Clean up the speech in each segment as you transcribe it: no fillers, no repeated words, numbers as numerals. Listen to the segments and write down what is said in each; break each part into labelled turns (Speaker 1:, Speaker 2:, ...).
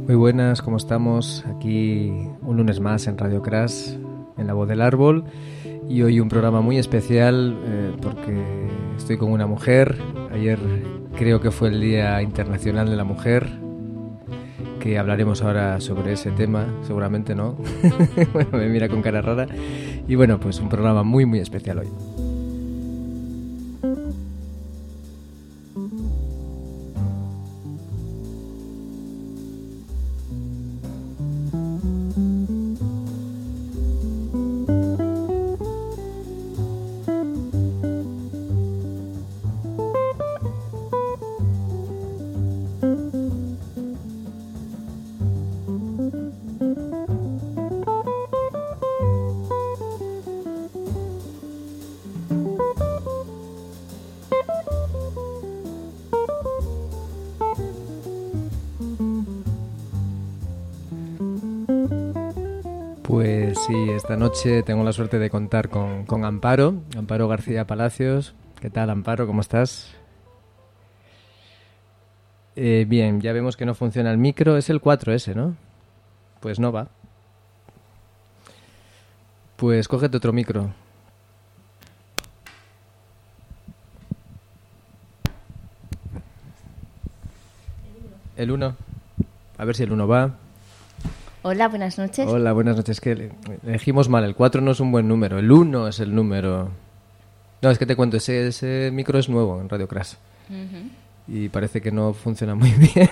Speaker 1: Muy buenas, ¿cómo estamos? Aquí un lunes más en Radio Crash, en La Voz del Árbol. Y hoy un programa muy especial porque estoy con una mujer. Ayer creo que fue el Día Internacional de la Mujer, que hablaremos ahora sobre ese tema, seguramente no. Bueno, me mira con cara rara. Y bueno, pues un programa muy muy especial hoy. Pues sí, esta noche tengo la suerte de contar con Amparo García Palacios. ¿Qué tal, Amparo? ¿Cómo estás? Bien, ya vemos que no funciona el micro. Es el 4S, ¿no? Pues no va. Pues cógete otro micro. El 1. A ver si el 1 va.
Speaker 2: Hola, buenas noches.
Speaker 1: Hola, buenas noches. Que elegimos mal. El 4 no es un buen número. El 1 es el número. No, es que te cuento. Ese micro es nuevo en Radio Crash. Uh-huh. Y parece que no funciona muy bien.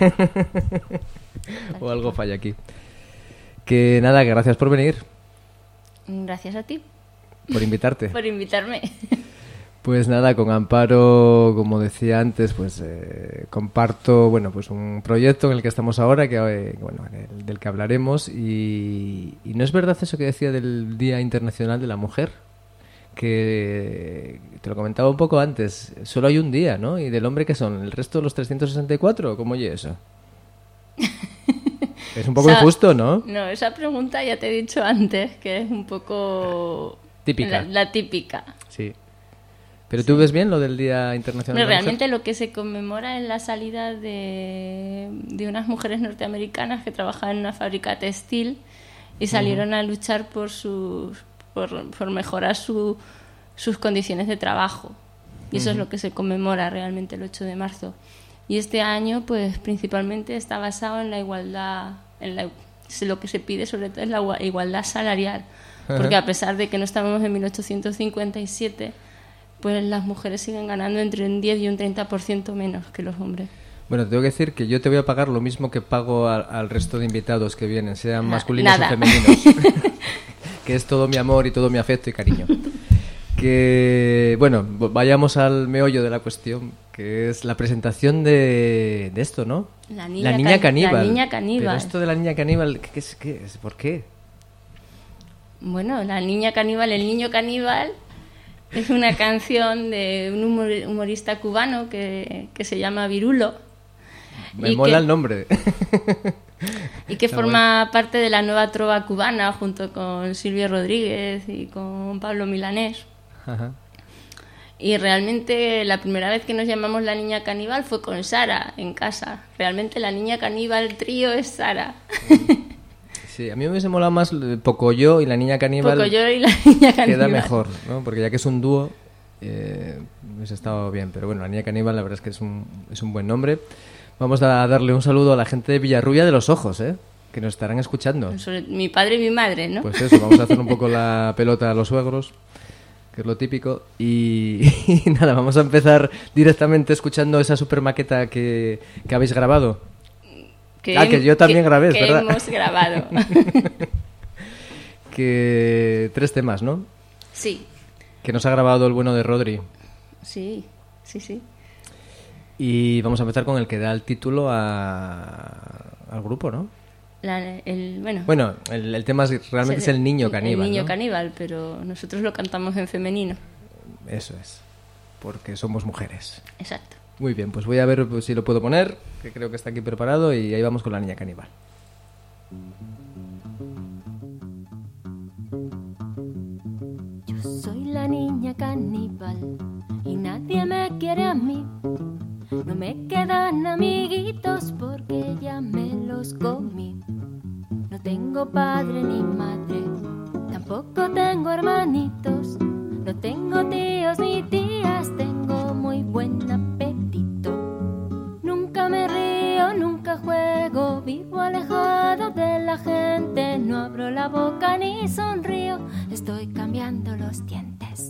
Speaker 1: O algo falla aquí. Que nada, que gracias por venir.
Speaker 2: Gracias a ti.
Speaker 1: Por invitarte.
Speaker 2: Por invitarme.
Speaker 1: Pues nada, con Amparo, como decía antes, pues comparto, bueno, pues un proyecto en el que estamos ahora, que bueno, del que hablaremos. Y no es verdad eso que decía del Día Internacional de la Mujer, que te lo comentaba un poco antes. Solo hay un día, ¿no? ¿Y del hombre qué son? ¿El resto de los 364? ¿Cómo oye eso? Es un poco injusto, ¿no?
Speaker 2: No, esa pregunta ya te he dicho antes, que es un poco...
Speaker 1: Típica.
Speaker 2: La típica.
Speaker 1: Sí. ¿Pero tú ves bien lo del Día Internacional de la
Speaker 2: Realmente
Speaker 1: Mujer?
Speaker 2: Lo que se conmemora es la salida de unas mujeres norteamericanas que trabajaban en una fábrica textil y salieron a luchar por mejorar sus condiciones de trabajo. Y eso es lo que se conmemora realmente el 8 de marzo. Y este año, pues principalmente está basado en la igualdad, lo que se pide sobre todo es la igualdad salarial. Porque a pesar de que no estamos en 1857... pues las mujeres siguen ganando entre un 10 y un 30% menos que los hombres.
Speaker 1: Bueno, te tengo que decir que yo te voy a pagar lo mismo que pago al resto de invitados que vienen, sean masculinos o femeninos. Que es todo mi amor y todo mi afecto y cariño. Que, bueno, vayamos al meollo de la cuestión, que es la presentación de esto, ¿no?
Speaker 2: La niña caníbal. La niña caníbal.
Speaker 1: Pero esto de la niña caníbal, ¿qué es? ¿Por qué?
Speaker 2: Bueno, la niña caníbal, el niño caníbal... es una canción de un humorista cubano que se llama Virulo.
Speaker 1: Me mola el nombre.
Speaker 2: Y que forma parte de la nueva trova cubana junto con Silvio Rodríguez y con Pablo Milanés. Ajá. Y realmente la primera vez que nos llamamos La Niña Caníbal fue con Sara en casa. Realmente La Niña Caníbal trío es Sara.
Speaker 1: Sí, a mí me hubiese molado más Pocoyo y La Niña Caníbal.
Speaker 2: Pocoyo y La Niña Caníbal.
Speaker 1: Queda mejor, ¿no? Porque ya que es un dúo, hubiese estado bien. Pero bueno, La Niña Caníbal la verdad es que es un buen nombre. Vamos a darle un saludo a la gente de Villarrubia de los Ojos, que nos estarán escuchando.
Speaker 2: Sobre mi padre y mi madre, ¿no?
Speaker 1: Pues eso, vamos a hacer un poco la pelota a los suegros, que es lo típico. Y nada, vamos a empezar directamente escuchando esa super maqueta que habéis grabado. Que yo también grabé,
Speaker 2: que
Speaker 1: ¿verdad?
Speaker 2: Que hemos grabado.
Speaker 1: Que 3 temas, ¿no?
Speaker 2: Sí.
Speaker 1: Que nos ha grabado el bueno de Rodri.
Speaker 2: Sí.
Speaker 1: Y vamos a empezar con el que da el título al grupo, ¿no?
Speaker 2: Bueno,
Speaker 1: el tema realmente es el niño caníbal.
Speaker 2: El niño,
Speaker 1: ¿no?
Speaker 2: caníbal, pero nosotros lo cantamos en femenino.
Speaker 1: Eso es, porque somos mujeres.
Speaker 2: Exacto.
Speaker 1: Muy bien, pues voy a ver si lo puedo poner, que creo que está aquí preparado, y ahí vamos con La Niña Caníbal.
Speaker 3: Yo soy la niña caníbal y nadie me quiere a mí. No me quedan amiguitos porque ya me los comí. tengo padre ni madre, tampoco tengo hermanitos, no tengo tíos ni tías, tengo muy buen apetito. Nunca me río, nunca juego, vivo alejado de la gente, no abro la boca ni sonrío, estoy cambiando los dientes.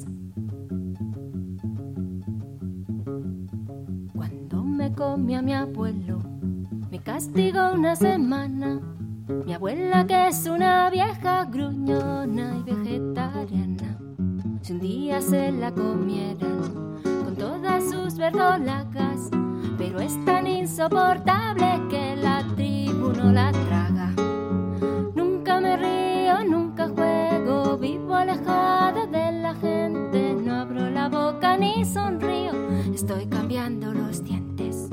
Speaker 3: Cuando me comí a mi abuelo, me castigó una semana. Mi abuela, que es una vieja gruñona y vegetariana, si un día se la comieran con todas sus verdolagas, pero es tan insoportable que la tribu no la traga. Nunca me río, nunca juego, vivo alejado de la gente, no abro la boca ni sonrío, estoy cambiando los dientes.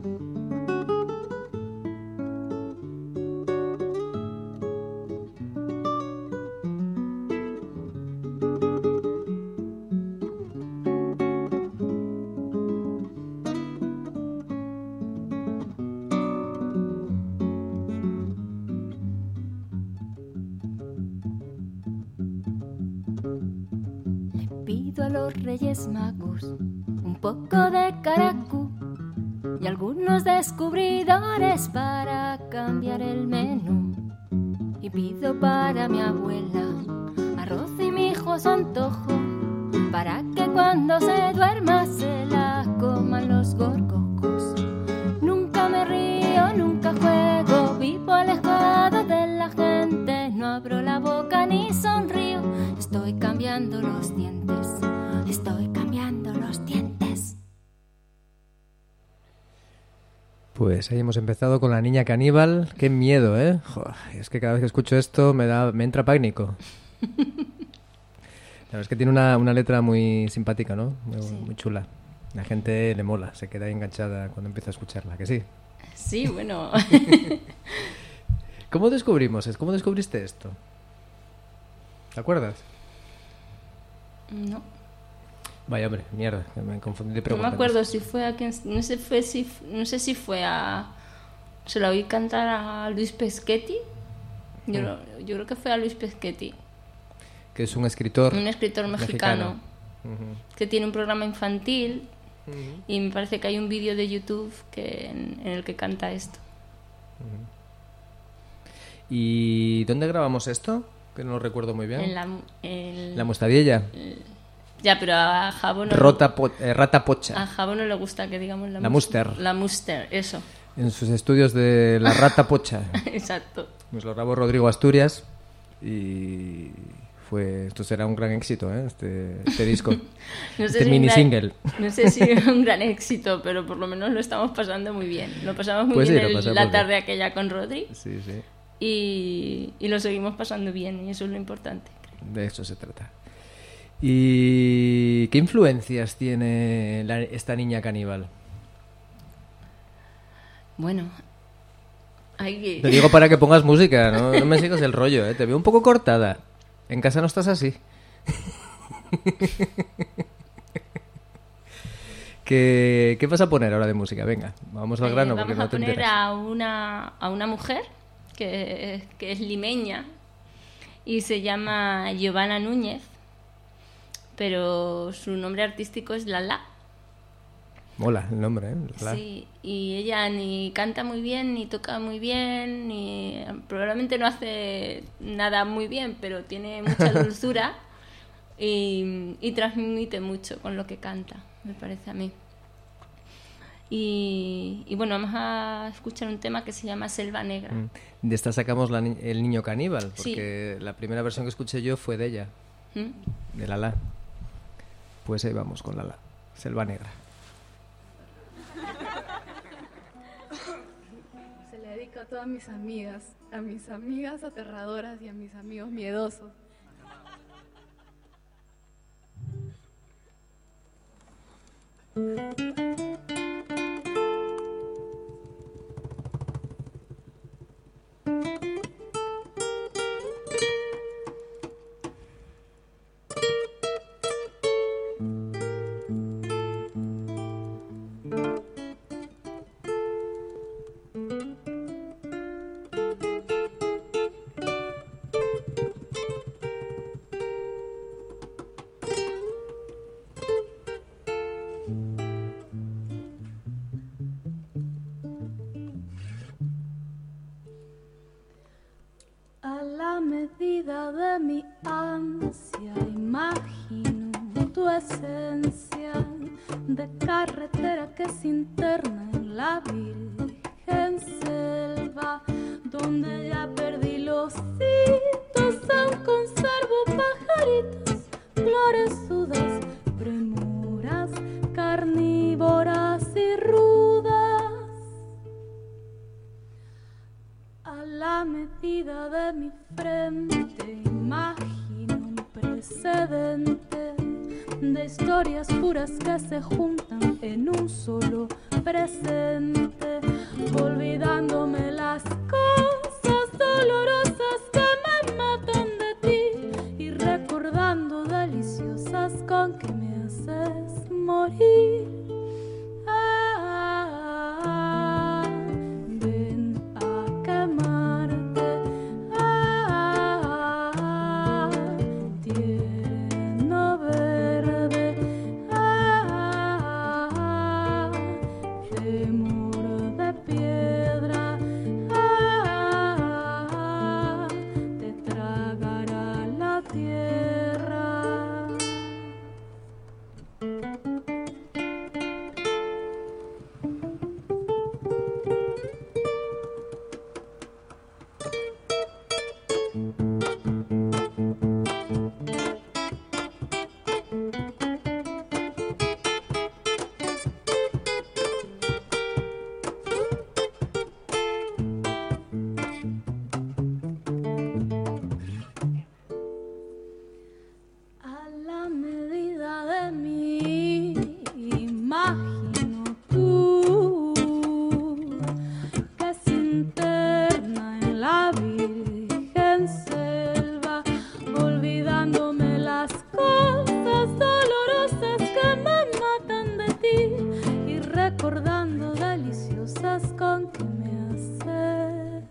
Speaker 3: Pido a los Reyes Magos un poco de caracú y algunos descubridores para cambiar el menú. Y pido para mi abuela arroz y mi hijo su antojo, para que cuando se duerma se la coman los gorgojos. Nunca me río, nunca juego, vivo alejado de la gente, no abro la boca ni sonrío, estoy cambiando los dientes, estoy cambiando los dientes.
Speaker 1: Pues ahí hemos empezado con La Niña Caníbal. Qué miedo, ¿eh? Joder, es que cada vez que escucho esto me entra pánico. La verdad es que tiene una letra muy simpática, ¿no? Muy chula. La gente le mola, se queda ahí enganchada cuando empieza a escucharla, ¿que sí?
Speaker 2: Sí, bueno.
Speaker 1: ¿Cómo descubriste esto? ¿Te acuerdas?
Speaker 2: No.
Speaker 1: Vaya, hombre, mierda, me confundí de
Speaker 2: No
Speaker 1: preguntas.
Speaker 2: me acuerdo si fue a quien... No sé si fue a... Se lo oí cantar a Luis Peschetti. Yo creo que fue a Luis Peschetti.
Speaker 1: Que es un escritor...
Speaker 2: Un escritor mexicano.
Speaker 1: Uh-huh.
Speaker 2: Que tiene un programa infantil.
Speaker 1: Uh-huh.
Speaker 2: Y me parece que hay un vídeo de YouTube en el que canta esto.
Speaker 1: Uh-huh. ¿Y dónde grabamos esto? Que no lo recuerdo muy bien.
Speaker 2: En
Speaker 1: La Mostadilla.
Speaker 2: Ya, pero a Jabo no...
Speaker 1: Rata Pocha.
Speaker 2: A Jabo no le gusta que digamos
Speaker 1: La Muster.
Speaker 2: La Muster, eso.
Speaker 1: En sus estudios de La Rata Pocha.
Speaker 2: Exacto.
Speaker 1: Pues lo grabó Rodrigo Asturias y esto será un gran éxito, ¿eh? Este disco.
Speaker 2: No sé
Speaker 1: este
Speaker 2: si
Speaker 1: mini single.
Speaker 2: No sé si es un gran éxito, pero por lo menos lo estamos pasando muy bien. Lo pasamos muy
Speaker 1: Pues
Speaker 2: bien
Speaker 1: sí,
Speaker 2: la tarde aquella con Rodri.
Speaker 1: Sí, sí.
Speaker 2: Y lo seguimos pasando bien, y eso es lo importante, creo.
Speaker 1: De eso se trata. ¿Y qué influencias tiene esta niña caníbal?
Speaker 2: Bueno, hay que...
Speaker 1: Te digo para que pongas música, no me sigas el rollo, ¿eh? Te veo un poco cortada. En casa no estás así. ¿Qué vas a poner ahora de música? Venga, vamos al grano porque no te enteras.
Speaker 2: Vamos a una mujer que es limeña y se llama Giovanna Núñez, pero su nombre artístico es Lala.
Speaker 1: Mola el nombre, ¿eh? Lala.
Speaker 2: Sí, y ella ni canta muy bien, ni toca muy bien, probablemente no hace nada muy bien, pero tiene mucha dulzura y transmite mucho con lo que canta, me parece a mí. Y bueno, vamos a escuchar un tema que se llama Selva Negra.
Speaker 1: De esta sacamos El Niño Caníbal, porque sí. La primera versión que escuché yo fue de ella, de Lala. Pues ahí vamos con Lala, Selva Negra.
Speaker 4: Se le dedica a todas mis amigas aterradoras y a mis amigos miedosos. medida de mi ansia imagino tu esencia de carretera que se interna en la virgen selva, donde ya perdí los hitos, aún conservo pajaritos, flores sudas, premuras, carnívoras y rudas. A la medida de mi frente imagino un precedente de historias puras que se juntan en un solo presente, olvidándome las cosas dolorosas que me matan de ti y recordando deliciosas con que me haces morir. Ven a quemarte, tierno verde, temor de piedra, te tragará la tierra. A la medida de mi imagino tú que se interna en la virgen selva, olvidándome las cosas dolorosas que me matan de ti y recordando deliciosas con que me haces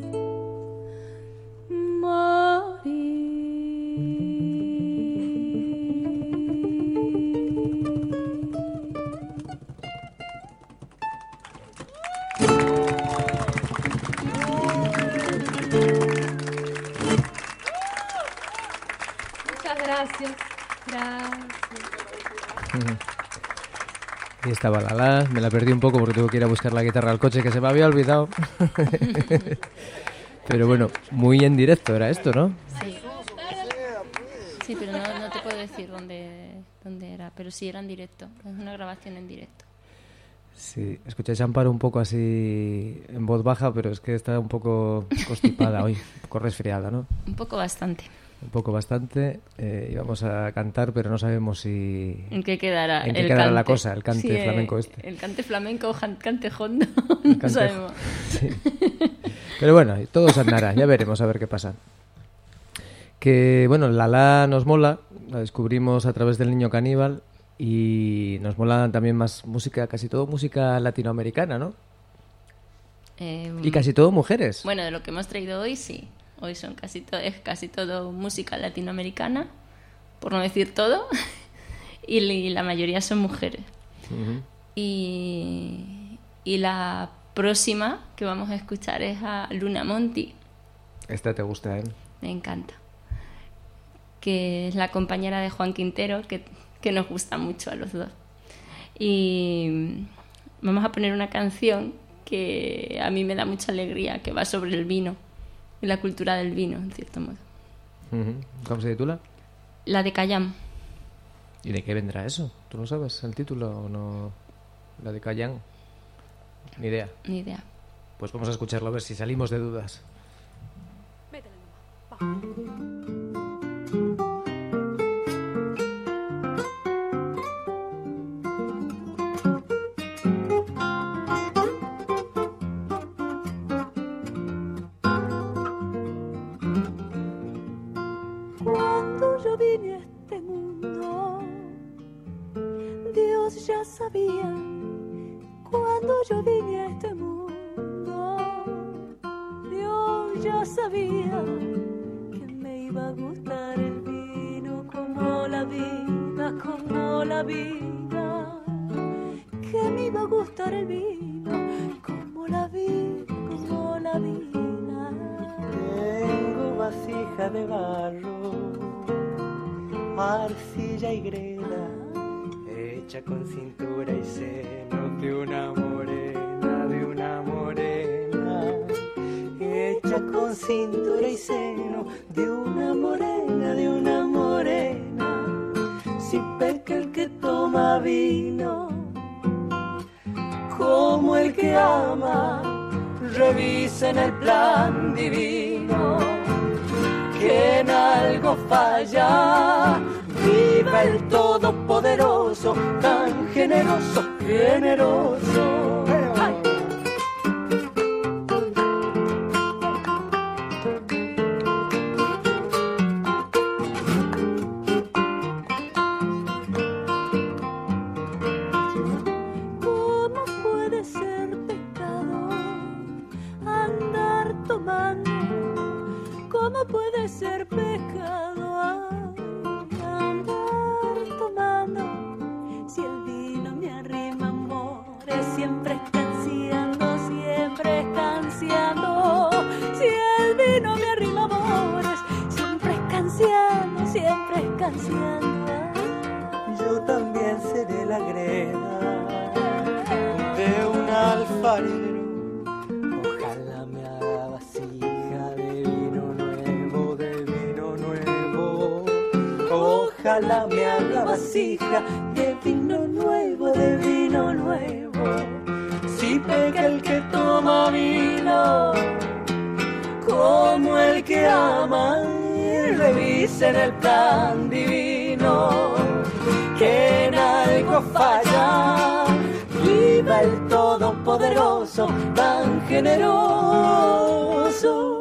Speaker 4: Muchas gracias.
Speaker 1: Y estaba la, me la perdí un poco porque tengo que ir a buscar la guitarra al coche que se me había olvidado. Pero bueno, muy en directo era esto, ¿no?
Speaker 2: Sí. Sí, pero no te puedo decir dónde era, pero sí era en directo, es una grabación en directo.
Speaker 1: Sí, escucháis a Amparo un poco así en voz baja, pero es que está un poco constipada hoy, un poco resfriada, ¿no?
Speaker 2: Un poco bastante.
Speaker 1: Un poco bastante. Íbamos a cantar, pero no sabemos si...
Speaker 2: ¿En qué quedará?
Speaker 1: ¿En qué quedará la cosa? El cante flamenco este.
Speaker 2: El cante flamenco o cante hondo, no sabemos.
Speaker 1: Sí. Pero bueno, todo se andará, ya veremos a ver qué pasa. Que bueno, la nos mola, la descubrimos a través del Niño Caníbal y nos mola también más música, casi todo música latinoamericana, ¿no? Y casi todo mujeres.
Speaker 2: Bueno, de lo que hemos traído hoy, sí. Hoy son es casi todo música latinoamericana, por no decir todo, y la mayoría son mujeres.
Speaker 1: Uh-huh.
Speaker 2: Y la próxima que vamos a escuchar es a Luna Monti.
Speaker 1: Esta te gusta, ¿eh?
Speaker 2: Me encanta. Que es la compañera de Juan Quintero, que nos gusta mucho a los dos. Y vamos a poner una canción que a mí me da mucha alegría, que va sobre el vino y la cultura del vino, en cierto modo.
Speaker 1: Uh-huh. ¿Cómo se titula?
Speaker 2: La de Cayán.
Speaker 1: ¿Y de qué vendrá eso? ¿Tú no sabes el título o no? La de Cayán. Ni idea.
Speaker 2: Ni idea.
Speaker 1: Pues vamos a escucharlo a ver si salimos de dudas.
Speaker 4: Métele nomás.
Speaker 5: Cuando yo vine a este mundo, Dios ya sabía. Cuando yo vine a este mundo, Dios ya sabía que me iba a gustar el vino como la vida, como la vida. Que me iba a gustar el vino como la vida, como la vida.
Speaker 6: Tengo vasija de barro, arcilla y greda, hecha con cintura y seno de una morena, de una morena, hecha con cintura y seno de una morena, de una morena. Si peca el que toma vino, como el que ama, revisen el plan divino, que en algo falla. Viva el Todopoderoso, tan generoso, generoso. ¡Ay!
Speaker 5: ¿Cómo puede ser pecado andar tomando? ¿Cómo puede ser pecado andar tomando? Si el vino me arrima amores, siempre escanciando, siempre escanciando. Si el vino me arrima amores, siempre escanciando, siempre escanciando.
Speaker 6: Yo también seré la greda de un alfarero. Ojalá me haga vasija de vino nuevo, de vino nuevo. Ojalá me haga vasija de vino nuevo, de vino nuevo. Si pega el que toma vino, como el que ama, revisen el plan divino, que en algo falla. Viva el Todopoderoso, tan generoso.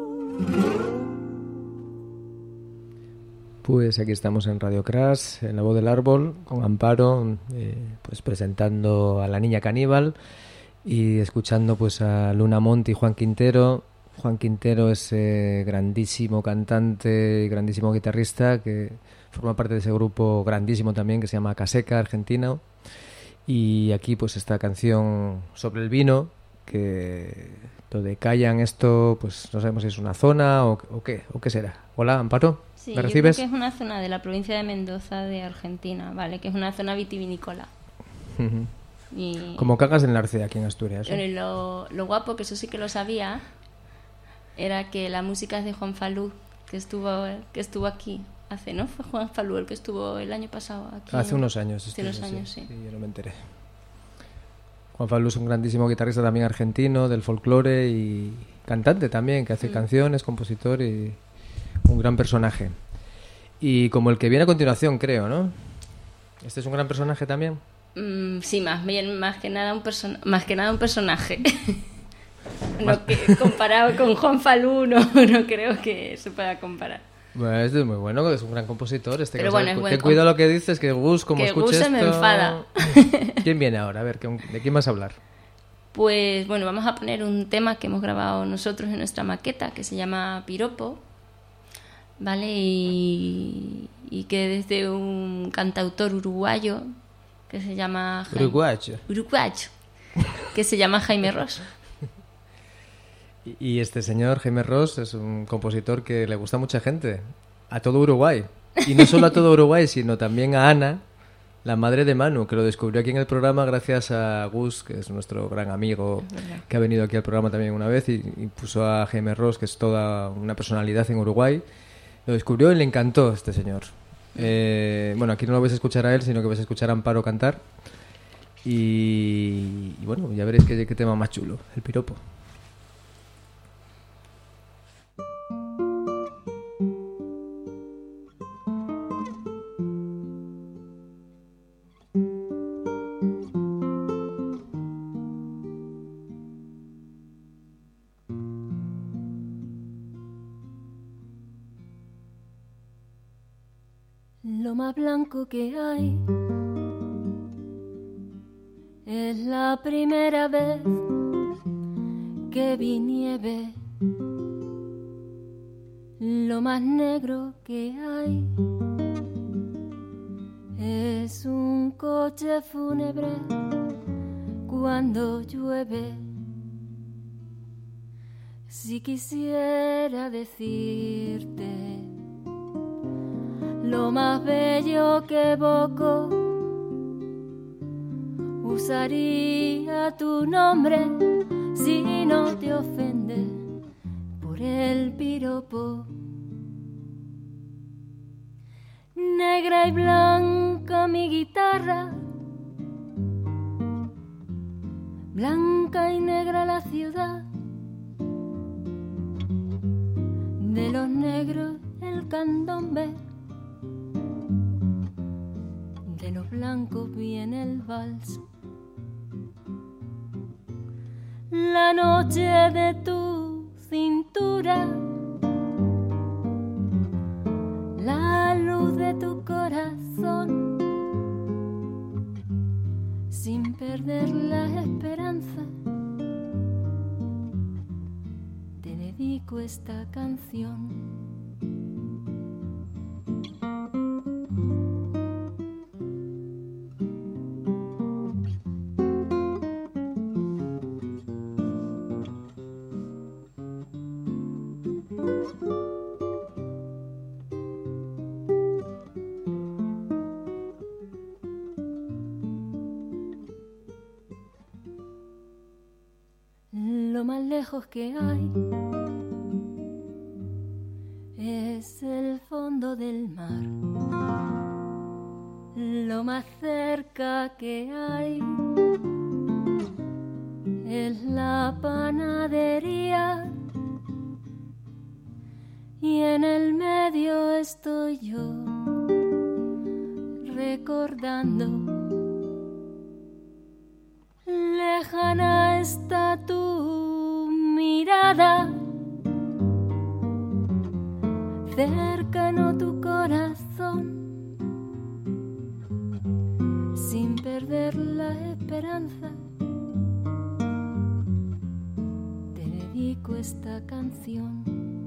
Speaker 1: Pues aquí estamos en Radio Crash, en La Voz del Árbol, con Amparo, pues presentando a La Niña Caníbal y escuchando pues a Luna Monti y Juan Quintero. Juan Quintero es grandísimo cantante y grandísimo guitarrista que forma parte de ese grupo grandísimo también que se llama Caseca, argentino. Y aquí pues esta canción sobre el vino, que lo de Callan, esto pues no sabemos si es una zona o qué será. Hola, Amparo,
Speaker 2: Sí,
Speaker 1: ¿me
Speaker 2: yo
Speaker 1: recibes?
Speaker 2: creo que es una zona de la provincia de Mendoza de Argentina, ¿vale? Que es una zona vitivinícola.
Speaker 1: Ujú.
Speaker 2: Y
Speaker 1: Como Cagas del Narcea aquí en Asturias, ¿eh?
Speaker 2: lo guapo, que eso sí que lo sabía, era que la música es de Juan Falú, que estuvo aquí hace, ¿no? Fue Juan Falú el que estuvo el año pasado aquí.
Speaker 1: Hace unos años.
Speaker 2: Hace unos años, sí.
Speaker 1: Yo no me enteré. Juan Falú es un grandísimo guitarrista también argentino, del folclore y cantante también, que hace canciones, compositor y un gran personaje. Y como el que viene a continuación, creo, ¿no? ¿Este es un gran personaje también?
Speaker 2: Sí, más que nada un personaje. No, que comparado con Juan Falú no creo que se pueda comparar.
Speaker 1: Bueno, este es muy bueno, es un gran compositor.
Speaker 2: Pero bueno, es buen
Speaker 1: ten cuidado lo que dices, que Gus, como
Speaker 2: que
Speaker 1: escuche
Speaker 2: Gus
Speaker 1: esto...
Speaker 2: se me enfada.
Speaker 1: ¿Quién viene ahora? A ver, ¿de quién vas a hablar?
Speaker 2: Pues bueno, vamos a poner un tema que hemos grabado nosotros en nuestra maqueta, que se llama Piropo, ¿vale? Y que desde un cantautor uruguayo que se llama...
Speaker 1: Uruguayo,
Speaker 2: que se llama Jaime Ross.
Speaker 1: Y este señor, Jaime Ross, es un compositor que le gusta a mucha gente, a todo Uruguay. Y no solo a todo Uruguay, sino también a Ana, la madre de Manu, que lo descubrió aquí en el programa gracias a Gus, que es nuestro gran amigo, que ha venido aquí al programa también una vez y puso a Jaime Ross, que es toda una personalidad en Uruguay. Lo descubrió y le encantó este señor. Bueno, aquí no lo vais a escuchar a él, sino que vais a escuchar a Amparo cantar. Y bueno, ya veréis qué tema más chulo, el piropo.
Speaker 3: Lo más blanco que hay es la primera vez que vi nieve. Lo más negro que hay es un coche fúnebre cuando llueve. Si quisiera decirte lo más bello que evoco, usaría tu nombre si no te ofende por el piropo. Negra y blanca mi guitarra, blanca y negra la ciudad, de los negros el candombe, de los blancos viene el vals. La noche de tu cintura, la luz de tu corazón, sin perder la esperanza, te dedico esta canción. Lo más lejos que hay es el fondo del mar. Lo más cerca que hay es la panadería. Y en el medio estoy yo recordando. Lejana está tu mirada, cercano tu corazón, sin perder la esperanza, te dedico esta canción.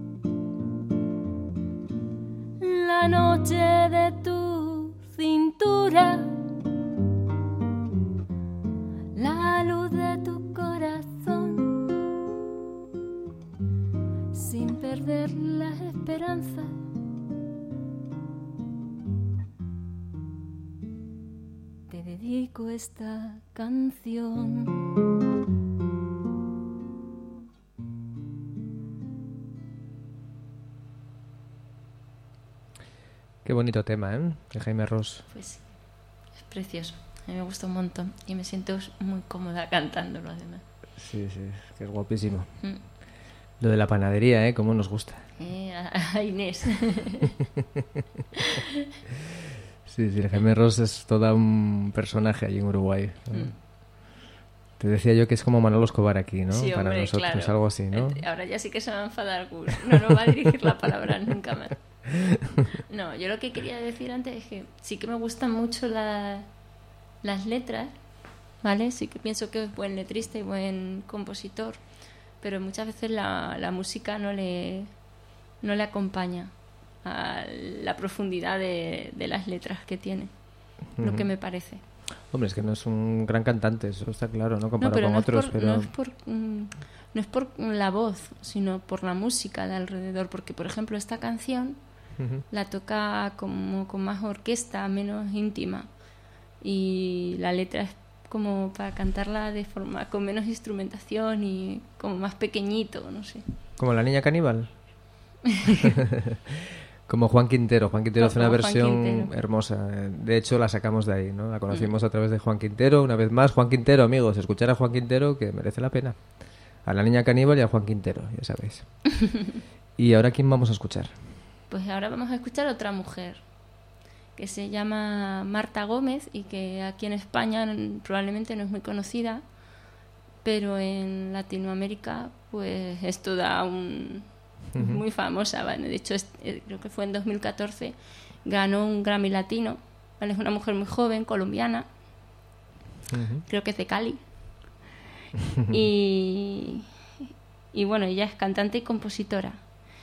Speaker 3: La noche de tu cintura, la luz de tu corazón, sin perder la esperanza, te dedico esta canción.
Speaker 1: Qué bonito tema, ¿eh? De Jaime Ross.
Speaker 2: Pues sí, es precioso. A mí me gusta un montón y me siento muy cómoda cantándolo además.
Speaker 1: Sí, sí, que es guapísimo. Lo de la panadería, ¿eh? Cómo nos gusta.
Speaker 2: A Inés.
Speaker 1: Sí, sí, Jaime Ross es todo un personaje allí en Uruguay. Te decía yo que es como Manolo Escobar aquí, ¿no?
Speaker 2: Sí,
Speaker 1: para
Speaker 2: hombre,
Speaker 1: nosotros,
Speaker 2: claro.
Speaker 1: algo así, ¿no?
Speaker 2: Ahora ya sí que se va a enfadar Gus. No nos va a dirigir la palabra nunca más. No, yo lo que quería decir antes es que sí que me gustan mucho las letras, ¿vale? Sí que pienso que es buen letrista y buen compositor, pero muchas veces la música no le acompaña a la profundidad de las letras que tiene, lo que me parece.
Speaker 1: Hombre, es que no es un gran cantante, eso está claro, ¿no? Comparado con otros, pero...
Speaker 2: No es por la voz, sino por la música de alrededor, porque, por ejemplo, esta canción la toca como con más orquesta, menos íntima, y la letra es como para cantarla de forma con menos instrumentación y como más pequeñito, no sé.
Speaker 1: ¿Como La Niña Caníbal? Como Juan Quintero. Juan Quintero hace una versión hermosa. De hecho, la sacamos de ahí, ¿no? La conocimos a través de Juan Quintero. Una vez más, Juan Quintero, amigos. Escuchar a Juan Quintero, que merece la pena. A La Niña Caníbal y a Juan Quintero, ya sabéis. ¿Y ahora quién vamos a escuchar?
Speaker 2: Pues ahora vamos a escuchar a otra mujer que se llama Marta Gómez y que aquí en España probablemente no es muy conocida, pero en Latinoamérica pues es toda muy famosa, ¿vale? De hecho creo que fue en 2014, ganó un Grammy Latino, ¿vale? Es una mujer muy joven, colombiana, creo que es de Cali. Y bueno, ella es cantante y compositora.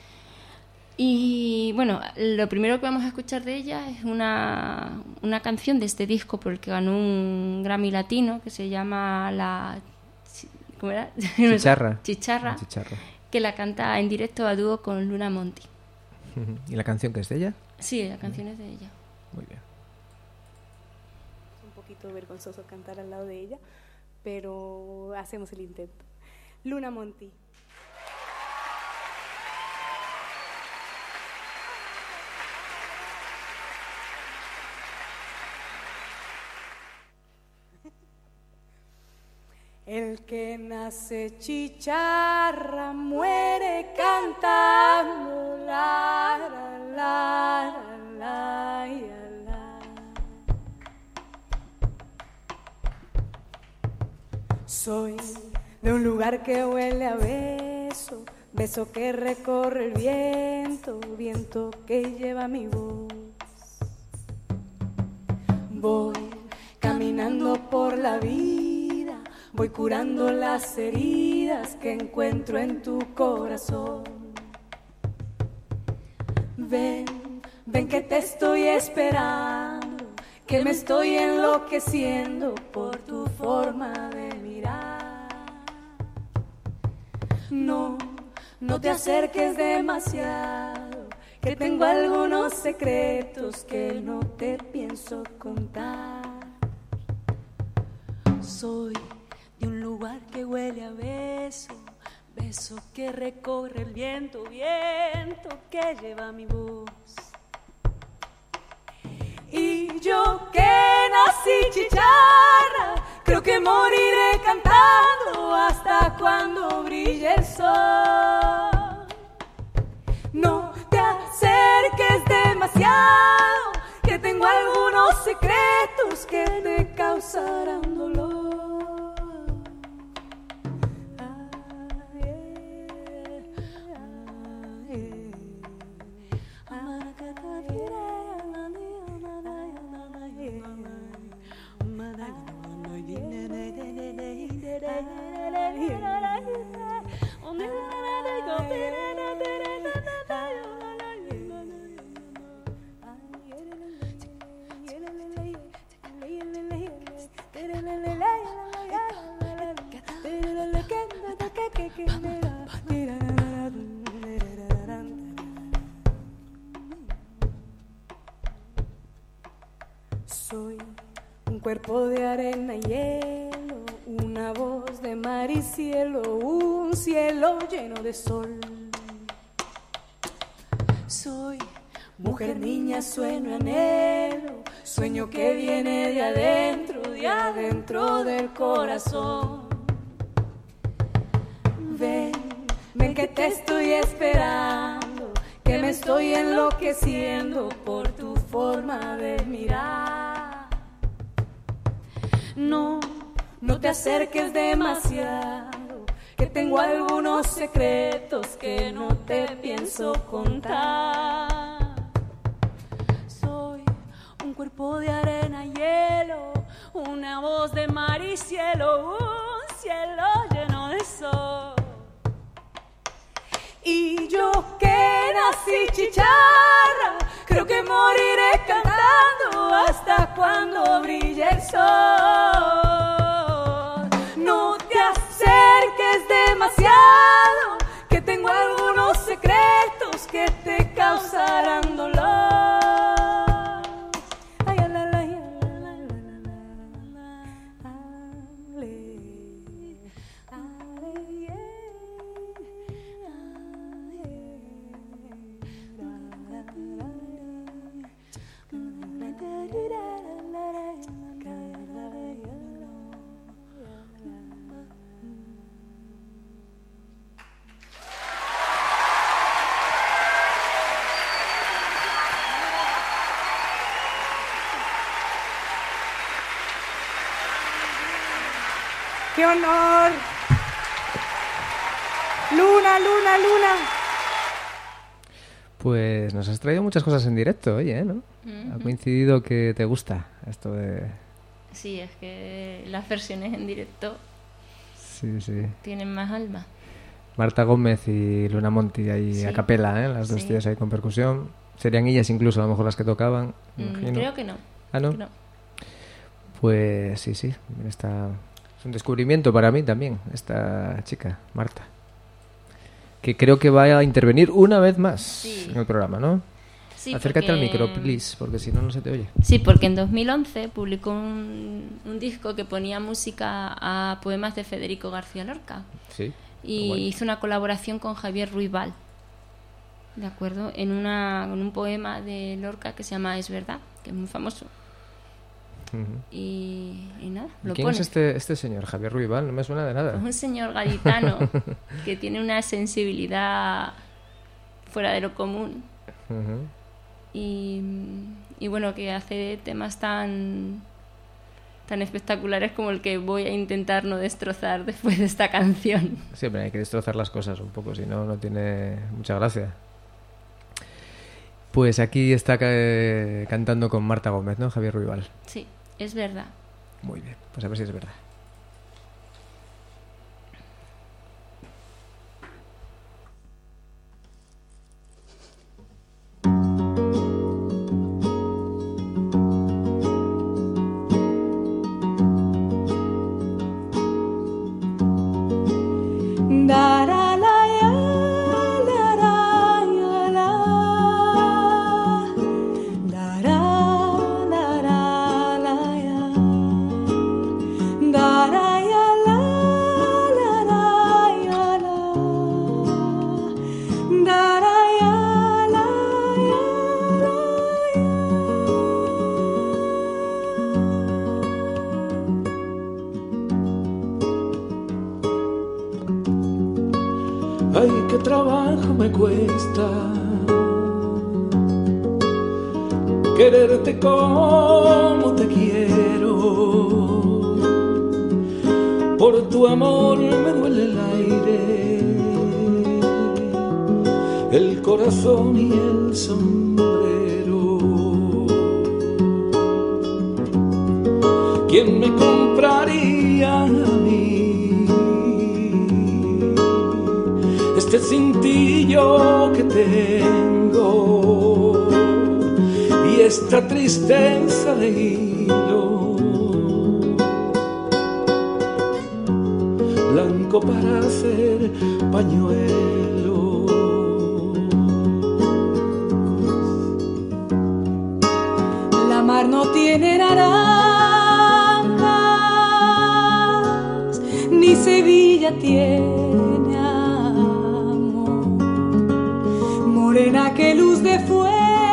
Speaker 2: Y bueno, lo primero que vamos a escuchar de ella es una canción de este disco por el que ganó un Grammy Latino, que se llama ¿cómo era?
Speaker 1: Chicharra.
Speaker 2: Chicharra. que la canta en directo a dúo con Luna Monti.
Speaker 1: ¿Y la canción que es de ella?
Speaker 2: Sí, la canción es de ella.
Speaker 1: Muy bien.
Speaker 7: Es un poquito vergonzoso cantar al lado de ella, pero hacemos el intento. Luna Monti. El que nace chicharra muere cantando la la la la la la. Soy de un lugar que huele a beso, beso que recorre el viento, viento que lleva mi voz. Voy caminando por la vida, voy curando las heridas que encuentro en tu corazón. Ven, ven que te estoy esperando, que me estoy enloqueciendo por tu forma de mirar. No, no te acerques demasiado, que tengo algunos secretos que no te pienso contar. Soy de un lugar que huele a beso, beso que recorre el viento, viento que lleva mi voz. Y yo que nací chicharra, creo que moriré cantando hasta cuando brille el sol. No te acerques demasiado, que tengo algunos secretos que te causarán dolor. Soy un cuerpo de arena y hielo, una voz de mar y cielo, un cielo lleno de sol. Soy mujer, niña, sueño, anhelo, sueño que viene de adentro del corazón. Ven, ven que te estoy esperando, que me estoy enloqueciendo por tu forma de mirar. No, no te acerques demasiado, que tengo algunos secretos que no te pienso contar. Soy un cuerpo de arena y hielo, una voz de mar y cielo, un cielo lleno de sol. Y yo que nací chicharra, creo que moriré cantando hasta cuando brille el sol. No te acerques demasiado, que tengo algunos secretos que te causarán dolor. Ay, la, la, la, la, la, ale, ale, yeah. ¡Qué honor! Luna, Luna, Luna.
Speaker 1: Pues nos has traído muchas cosas en directo, oye, ¿no? Ha coincidido que te gusta esto de...
Speaker 2: Sí, es que las versiones en directo
Speaker 1: Sí, sí.
Speaker 2: tienen más alma.
Speaker 1: Marta Gómez y Luna Monti ahí
Speaker 2: Sí.
Speaker 1: a capela, ¿eh? Las dos
Speaker 2: Sí.
Speaker 1: tías ahí con percusión. Serían ellas incluso a lo mejor las que tocaban, me imagino.
Speaker 2: Creo que no.
Speaker 1: ¿Ah, no?
Speaker 2: Que no.
Speaker 1: Pues sí, sí. Es un descubrimiento para mí también, esta chica, Marta. que creo que va a intervenir una vez más
Speaker 2: Sí.
Speaker 1: en el programa, ¿no?
Speaker 2: Sí,
Speaker 1: Acércate al
Speaker 2: porque-
Speaker 1: micro, please, porque si no, no se te oye.
Speaker 2: Sí, porque en 2011 publicó un disco que ponía música a poemas de Federico García Lorca
Speaker 1: Sí.
Speaker 2: y
Speaker 1: Bueno.
Speaker 2: hizo una colaboración con Javier Ruibal, ¿de acuerdo? En un poema de Lorca que se llama Es verdad, que es muy famoso.
Speaker 1: Ujú.
Speaker 2: Y nada,
Speaker 1: ¿Y
Speaker 2: lo
Speaker 1: ¿Quién
Speaker 2: pone.
Speaker 1: es este señor? Javier Ruibal, no me suena de nada.
Speaker 2: Es un señor gaditano que tiene una sensibilidad fuera de lo común
Speaker 1: Ujú.
Speaker 2: y bueno, que hace temas tan espectaculares como el que voy a intentar no destrozar después de esta canción.
Speaker 1: Siempre hay que destrozar las cosas un poco, si no, no tiene mucha gracia. Pues aquí está cantando con Marta Gómez, ¿no? Javier Ruibal.
Speaker 2: Sí, es verdad.
Speaker 1: Muy bien, pues a ver si es verdad.
Speaker 8: Ay, qué trabajo me cuesta quererte como te quiero. Por tu amor me duele el aire, el corazón y el sombrero. ¿Quién me compraría a mí este cintillo que tengo y esta tristeza de hilo blanco para hacer pañuelo?
Speaker 7: La mar no tiene naranjas, ni Sevilla tiene amor. Morena, que luz de fuego,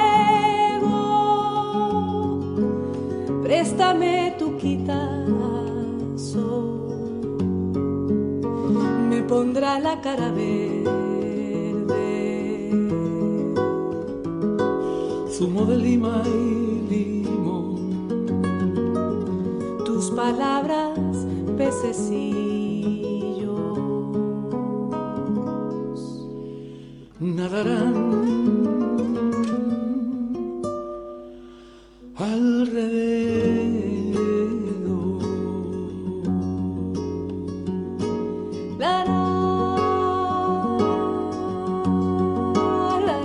Speaker 7: préstame tu quitazo, me pondrá la cara verde,
Speaker 8: Zumo de lima y limón,
Speaker 7: tus palabras pececillos
Speaker 8: nadarán alrededor.
Speaker 7: La, la, la,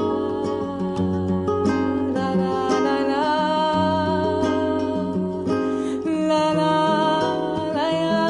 Speaker 7: la, la, la, la, la, la,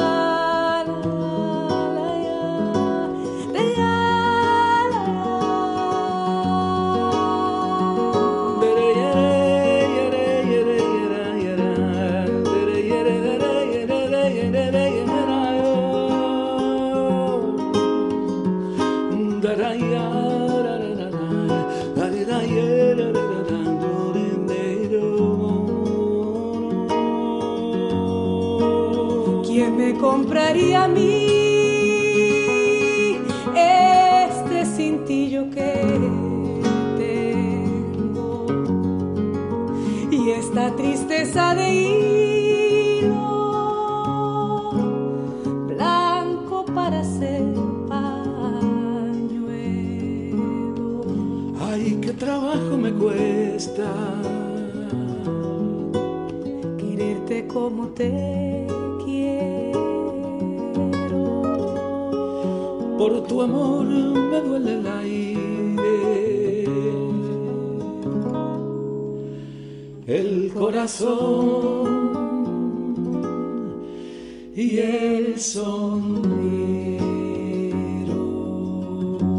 Speaker 7: ¿quién me compraría a mí este cintillo que tengo y esta tristeza de hilo blanco para hacer pañuelo?
Speaker 8: Ay, qué trabajo me cuesta
Speaker 7: Quererte como te quiero.
Speaker 8: por tu amor me duele el aire, el corazón y el sombrero.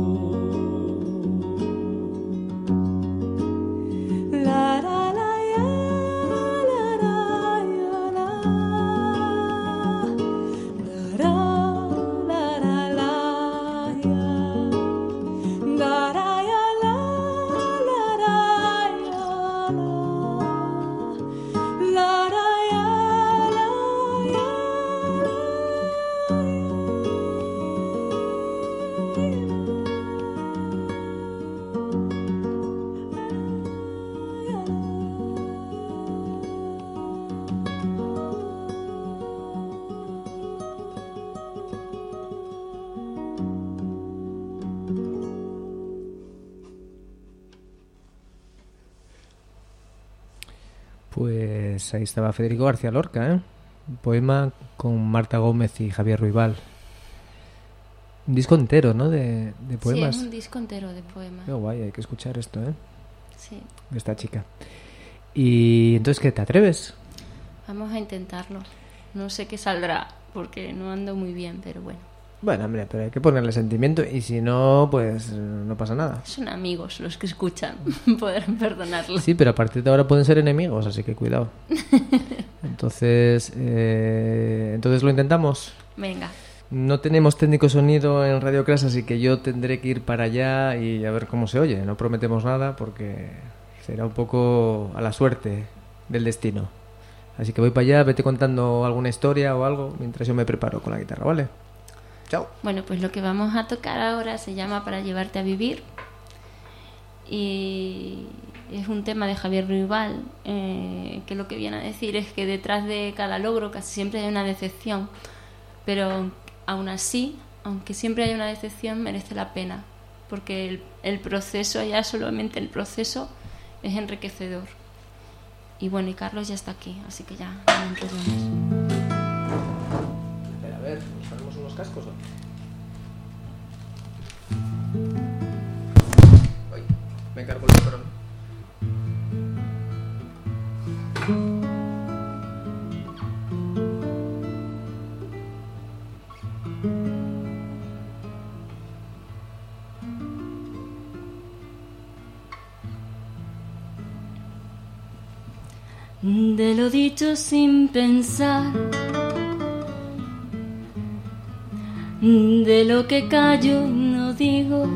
Speaker 1: Pues ahí estaba Federico García Lorca, ¿eh? Un poema con Marta Gómez y Javier Ruibal. Un disco entero, ¿no? De poemas.
Speaker 2: Sí, es un disco entero de poemas.
Speaker 1: Qué guay, hay que escuchar esto, ¿eh?
Speaker 2: Sí.
Speaker 1: De esta chica. Y entonces, ¿qué? ¿Te atreves?
Speaker 2: Vamos a intentarlo. No sé qué saldrá, porque no ando muy bien, pero bueno.
Speaker 1: Bueno, hombre, pero hay que ponerle sentimiento y si no, pues no pasa nada.
Speaker 2: Son amigos los que escuchan, podrán perdonarlo.
Speaker 1: Sí, pero a partir de ahora pueden ser enemigos, así que cuidado. Entonces lo intentamos.
Speaker 2: Venga.
Speaker 1: No tenemos técnico sonido en Radio Crash, así que yo tendré que ir para allá y a ver cómo se oye. No prometemos nada porque será un poco a la suerte del destino. Así que voy para allá, vete contando alguna historia o algo mientras yo me preparo con la guitarra, ¿vale? Chao.
Speaker 2: Bueno, pues lo que vamos a tocar ahora se llama Para llevarte a vivir y es un tema de Javier Ruibal que lo que viene a decir es que detrás de cada logro casi siempre hay una decepción, pero aún así, aunque siempre haya una decepción, merece la pena porque el proceso, ya solamente el proceso es enriquecedor. Y bueno, y Carlos ya está aquí, así que ya no enredemos.
Speaker 1: Espera, a ver, ¿nos ponemos unos cascos o? Ay, me cargo el micrófono.
Speaker 3: De lo dicho sin pensar, de lo que callo y no digo,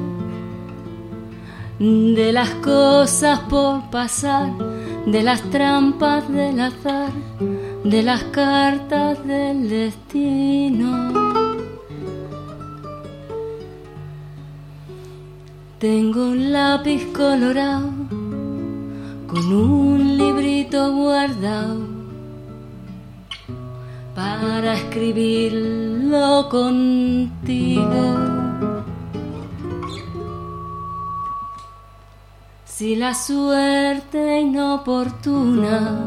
Speaker 3: de las cosas por pasar, de las trampas del azar, de las cartas del destino. Tengo un lápiz colorado con un librito guardado para escribirlo contigo. Si la suerte inoportuna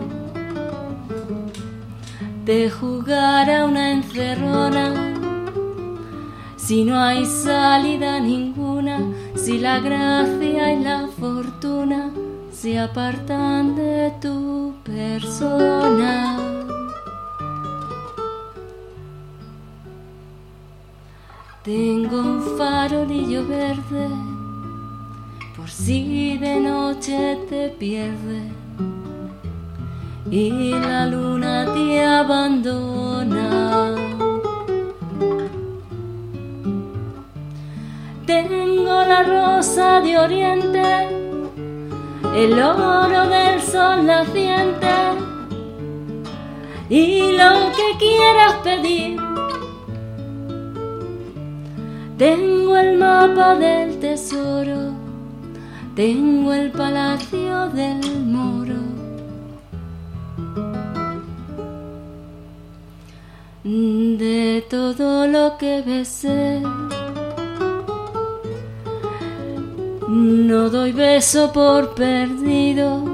Speaker 3: te jugara una encerrona, si no hay salida ninguna, si la gracia y la fortuna se apartan de tu persona. Tengo un farolillo verde por si de noche te pierdes y la luna te abandona. Tengo la rosa de oriente, el oro del sol naciente y lo que quieras pedir. Tengo el mapa del tesoro, tengo el palacio del moro. De todo lo que besé, no doy beso por perdido,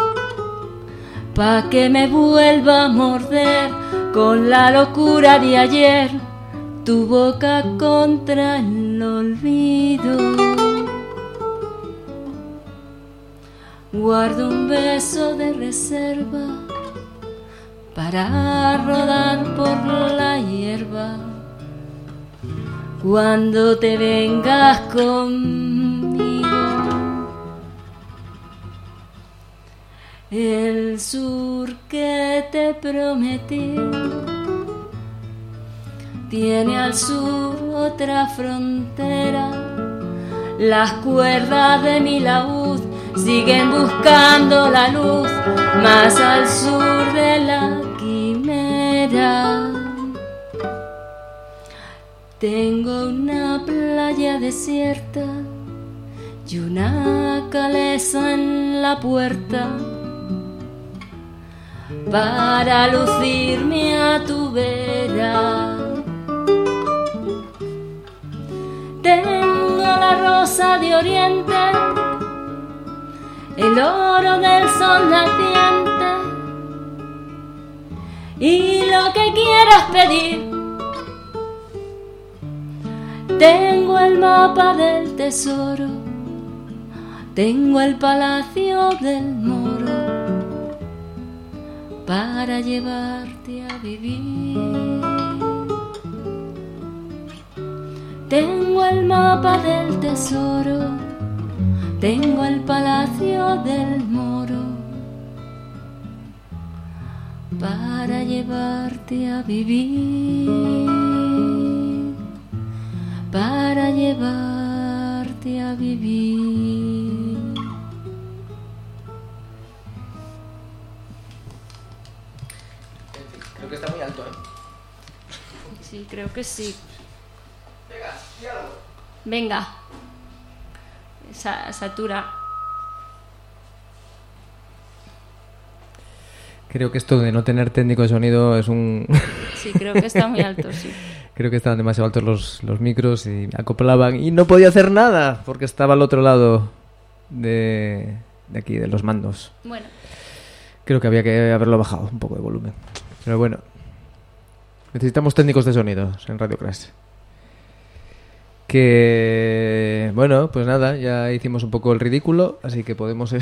Speaker 3: pa' que me vuelva a morder con la locura de ayer, tu boca contra el olvido. Guardo un beso de reserva para rodar por la hierba cuando te vengas conmigo. El sur que te prometí tiene al sur otra frontera. Las cuerdas de mi laúd siguen buscando la luz más al sur de la quimera. Tengo una playa desierta y una calesa en la puerta para lucirme a tu vera. Tengo la rosa de oriente, el oro del sol naciente
Speaker 2: y lo que quieras pedir. Tengo el mapa del tesoro, tengo el palacio del moro para llevarte a vivir. Tengo el mapa del tesoro, tengo el palacio del moro para llevarte a vivir, para llevarte a vivir.
Speaker 1: Creo que está muy alto, ¿eh?
Speaker 2: Sí, creo que sí. Venga, satura.
Speaker 1: Creo que esto de no tener técnico de sonido es un...
Speaker 2: Sí, creo que está muy alto, sí.
Speaker 1: Creo que estaban demasiado altos los micros y acoplaban y no podía hacer nada porque estaba al otro lado de aquí, de los mandos.
Speaker 2: Bueno.
Speaker 1: Creo que había que haberlo bajado un poco de volumen. Pero bueno, necesitamos técnicos de sonido en Radio Crash. Que, bueno, pues nada, ya hicimos un poco el ridículo, así que podemos...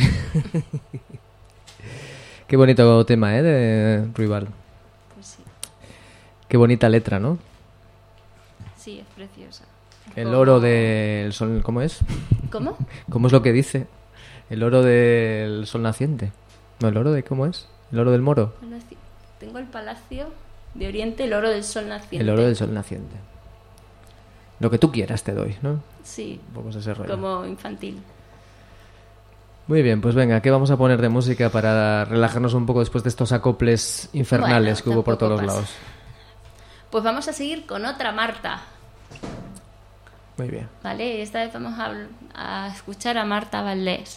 Speaker 1: Qué bonito tema, de Ruibal.
Speaker 2: Pues sí.
Speaker 1: Qué bonita letra, ¿no?
Speaker 2: Sí, es preciosa.
Speaker 1: El oro del sol... ¿Cómo es?
Speaker 2: ¿Cómo?
Speaker 1: ¿Cómo es lo que dice? El oro del sol naciente. No, el oro de... ¿Cómo es? El oro del moro.
Speaker 2: Tengo el palacio de Oriente, el oro del sol naciente.
Speaker 1: El oro del sol naciente. Lo que tú quieras te doy, ¿no?
Speaker 2: Sí,
Speaker 1: Vamos a ese rollo.
Speaker 2: como infantil.
Speaker 1: Muy bien, pues venga, ¿qué vamos a poner de música para relajarnos un poco después de estos acoples infernales que hubo por todos los lados?
Speaker 2: Pues vamos a seguir con otra Marta.
Speaker 1: Muy bien.
Speaker 2: Vale, esta vez vamos a escuchar a Marta Valdés.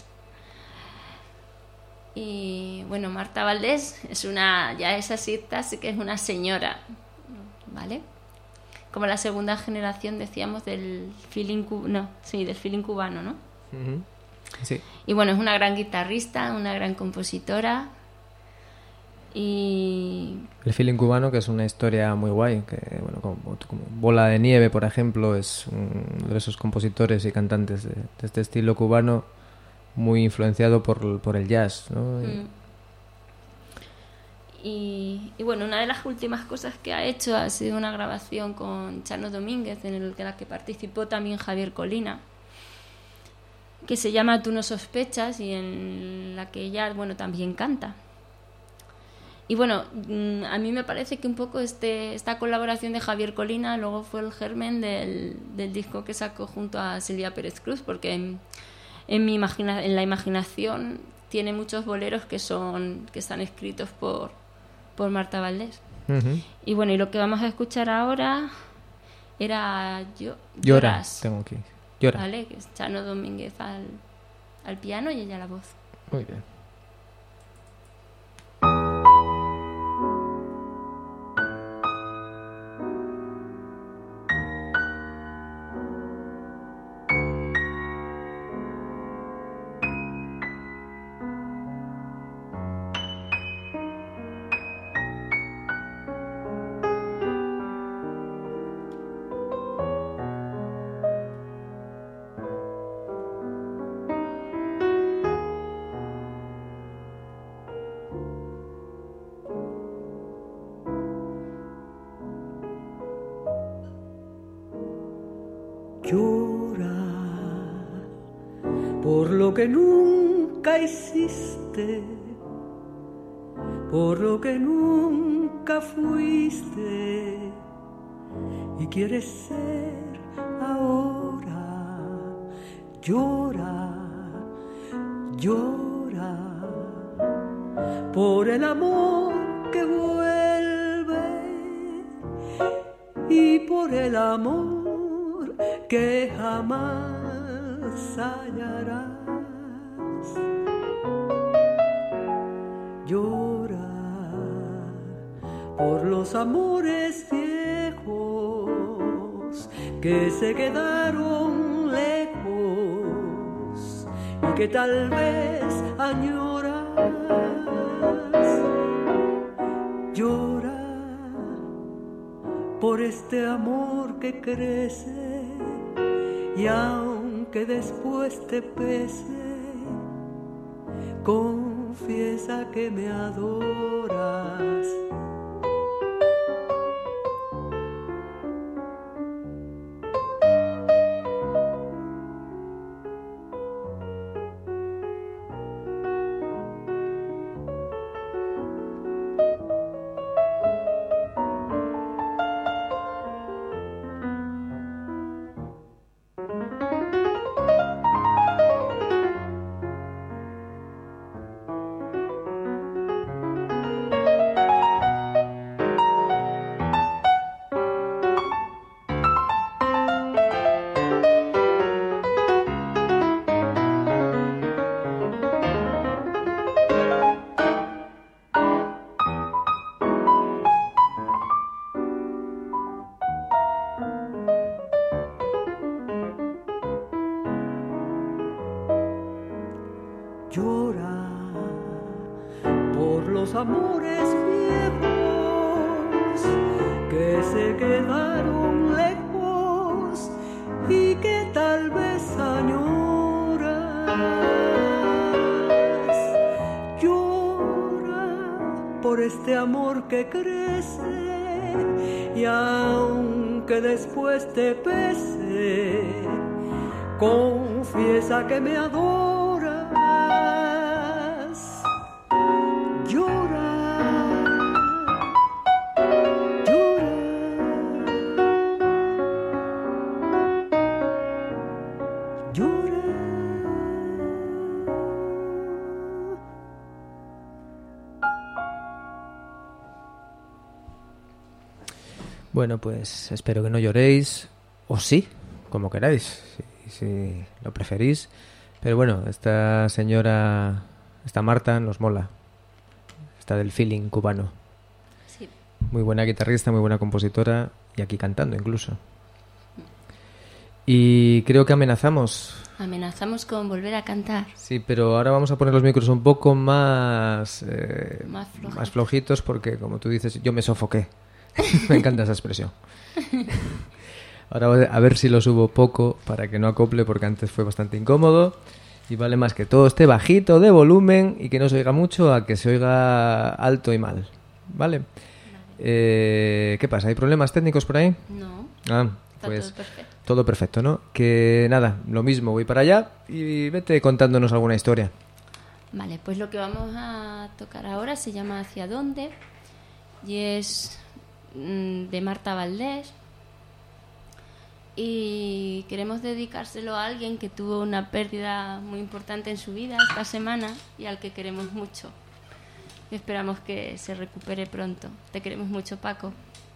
Speaker 2: Y bueno, Marta Valdés es ya es así que es una señora, ¿vale? Como la segunda generación, decíamos, del feeling cubano, ¿no?
Speaker 1: Uh-huh. Sí.
Speaker 2: Y bueno, es una gran guitarrista, una gran compositora. Y
Speaker 1: el feeling cubano, que es una historia muy guay, que bueno, como Bola de Nieve, por ejemplo, es uno de esos compositores y cantantes de este estilo cubano, muy influenciado por el jazz, ¿no?
Speaker 2: Y bueno, una de las últimas cosas que ha hecho ha sido una grabación con Chano Domínguez, en la que participó también Javier Colina, que se llama Tú no sospechas, y en la que ella, bueno, también canta. Y bueno, a mí me parece que un poco esta colaboración de Javier Colina luego fue el germen del disco que sacó junto a Silvia Pérez Cruz, porque en la imaginación tiene muchos boleros que están escritos por Marta Valdés.
Speaker 1: Uh-huh.
Speaker 2: Y bueno, y lo que vamos a escuchar ahora era
Speaker 1: Lloras. Tengo aquí. Llora.
Speaker 2: Vale, que es Chano Domínguez al piano y ella a la voz.
Speaker 1: Muy bien.
Speaker 5: Llora por lo que nunca hiciste, por lo que nunca fuiste y quieres ser ahora. Llora, llora por el amor que vuelve y por el amor que jamás hallarás. Llora por los amores viejos que se quedaron lejos y que tal vez añoras. Llora por este amor que crece y aunque después te pese, confiesa que me adoras. Llora por los amores viejos que se quedaron lejos y que tal vez añoras. Llora por este amor que crece y aunque después te pese, confiesa que me adoras.
Speaker 1: Bueno, pues espero que no lloréis, o sí, como queráis, si lo preferís. Pero bueno, esta señora, esta Marta, nos mola. Está del feeling cubano.
Speaker 2: Sí.
Speaker 1: Muy buena guitarrista, muy buena compositora, y aquí cantando incluso. Y creo que amenazamos.
Speaker 2: Amenazamos con volver a cantar.
Speaker 1: Sí, pero ahora vamos a poner los micros un poco más flojitos porque, como tú dices, yo me sofoqué. Me encanta esa expresión. Ahora a ver si lo subo poco para que no acople, porque antes fue bastante incómodo. Y vale más que todo esté bajito de volumen y que no se oiga mucho a que se oiga alto y mal. ¿Vale? ¿Qué pasa? ¿Hay problemas técnicos por ahí?
Speaker 2: No.
Speaker 1: Pues
Speaker 2: todo perfecto.
Speaker 1: Todo perfecto, ¿no? Que nada, lo mismo, voy para allá y vete contándonos alguna historia.
Speaker 2: Vale, pues lo que vamos a tocar ahora se llama Hacia dónde y es de Marta Valdés, y queremos dedicárselo a alguien que tuvo una pérdida muy importante en su vida esta semana y al que queremos mucho. Esperamos que se recupere pronto. Te queremos mucho, Paco.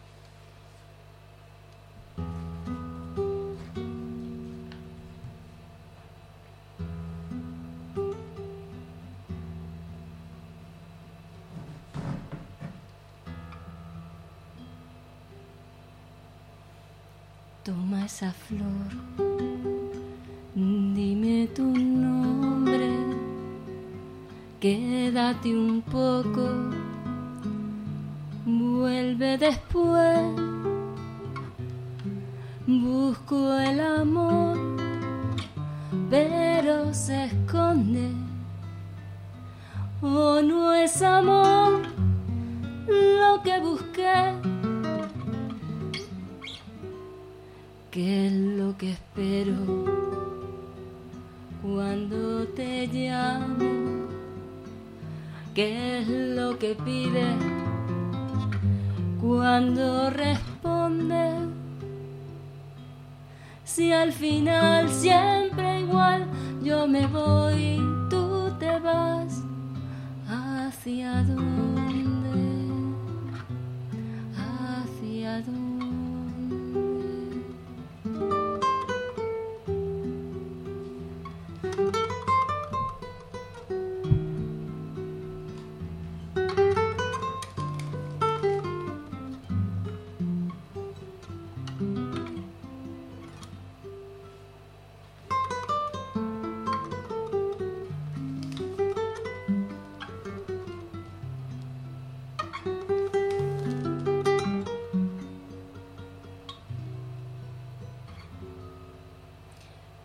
Speaker 2: Toma esa flor, dime tu nombre, quédate un poco, vuelve después. Busco el amor, pero se esconde. Oh, no es amor lo que busqué. ¿Qué es lo que espero cuando te llamo? ¿Qué es lo que pides cuando respondes? Si al final siempre igual yo me voy, tú te vas. ¿Hacia dónde? ¿Hacia dónde?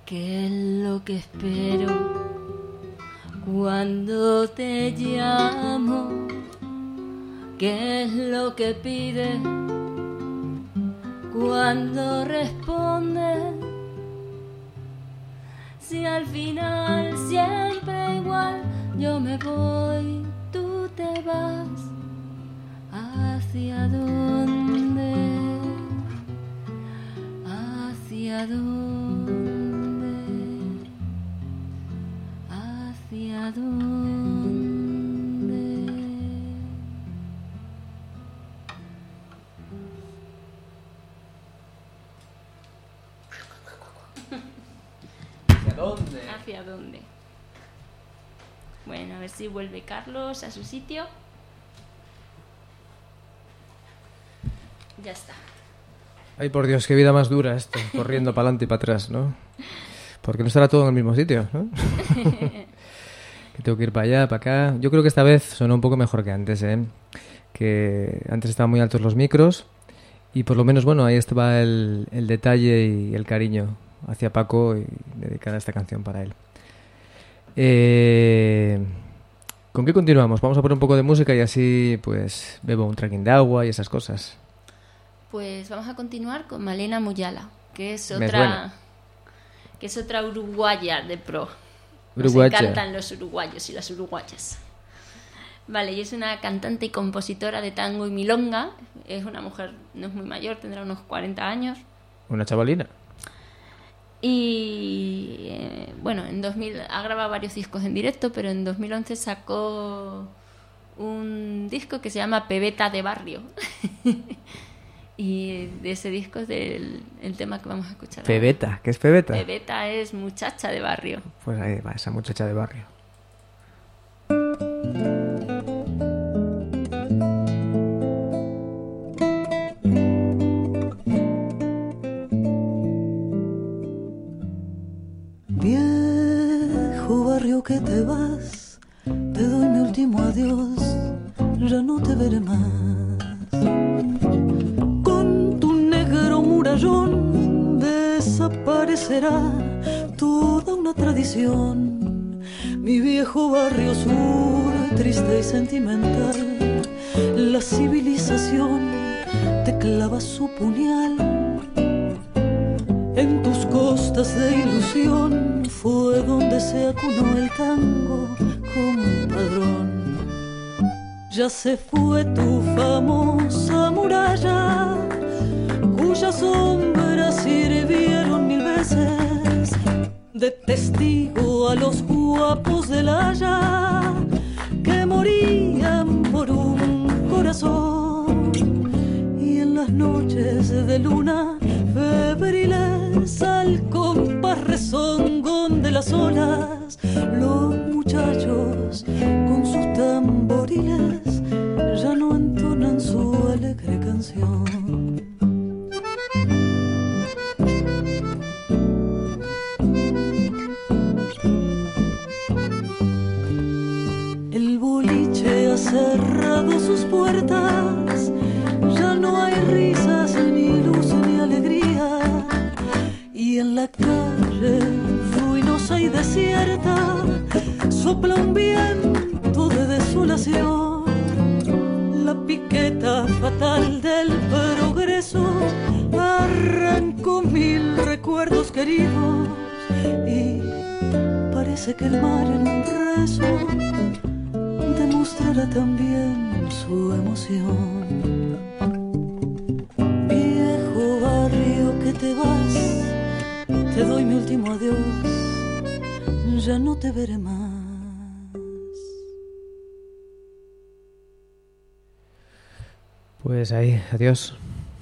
Speaker 3: ¿Qué es lo que espero cuando te llamo? ¿Qué es lo que pides cuando respondes? Si al final siempre igual yo me voy, tú te vas. ¿Hacia dónde? ¿Hacia dónde? ¿Hacia dónde?
Speaker 1: ¿Hacia dónde?
Speaker 2: ¿Hacia dónde? Bueno, a ver si vuelve Carlos a su sitio. Ya está.
Speaker 1: Ay, por Dios, qué vida más dura esto, corriendo para adelante y para atrás, ¿no? Porque no estará todo en el mismo sitio, ¿no? Que tengo que ir para allá, para acá. Yo creo que esta vez sonó un poco mejor que antes, ¿eh? Que antes estaban muy altos los micros y por lo menos, bueno, ahí estaba el detalle y el cariño hacia Paco y dedicada esta canción para él. ¿Con qué continuamos? Vamos a poner un poco de música y así pues bebo un traguín de agua y esas cosas.
Speaker 2: Pues vamos a continuar con Malena Muyala, que es
Speaker 1: Me suena.
Speaker 2: otra uruguaya de pro. Nos
Speaker 1: Uruguaya.
Speaker 2: encantan los uruguayos y las uruguayas. Vale, y es una cantante y compositora de tango y milonga. Es una mujer, no es muy mayor, tendrá unos 40 años.
Speaker 1: Una chavalina.
Speaker 2: Y bueno, en 2000 ha grabado varios discos en directo, pero en 2011 sacó un disco que se llama Pebeta de Barrio. Y de ese disco es el tema que vamos a escuchar ahora.
Speaker 1: Pebeta, ¿qué es Pebeta?
Speaker 2: Pebeta es muchacha de barrio.
Speaker 1: Pues ahí va, esa muchacha de barrio.
Speaker 5: Viejo barrio que te vas, te doy mi último adiós, ya no te veré más. Con tu negro murallón desaparecerá toda una tradición. Mi viejo barrio sur, triste y sentimental, la civilización te clava su puñal. En tus costas de ilusión fue donde se acunó el tango como un padrón. Ya se fue tu famosa muralla, cuyas sombras sirvieron 1000 veces de testigo a los guapos del Haya que morían por un corazón. Y en las noches de luna febriles al compás rezongón de las olas, los muchachos con sus tamboriles ya no entonan su alegre canción. El boliche ha cerrado sus puertas, ya no hay risas ni luz ni alegría, y en la calle ruinosa y desierta sopla un viento de desolación. La piqueta fatal del progreso arrancó 1000 recuerdos queridos y parece que el mar en un rezo demostrará también su emoción. Viejo barrio que te vas, te doy mi último adiós, ya no te veré más.
Speaker 1: Pues ahí, adiós.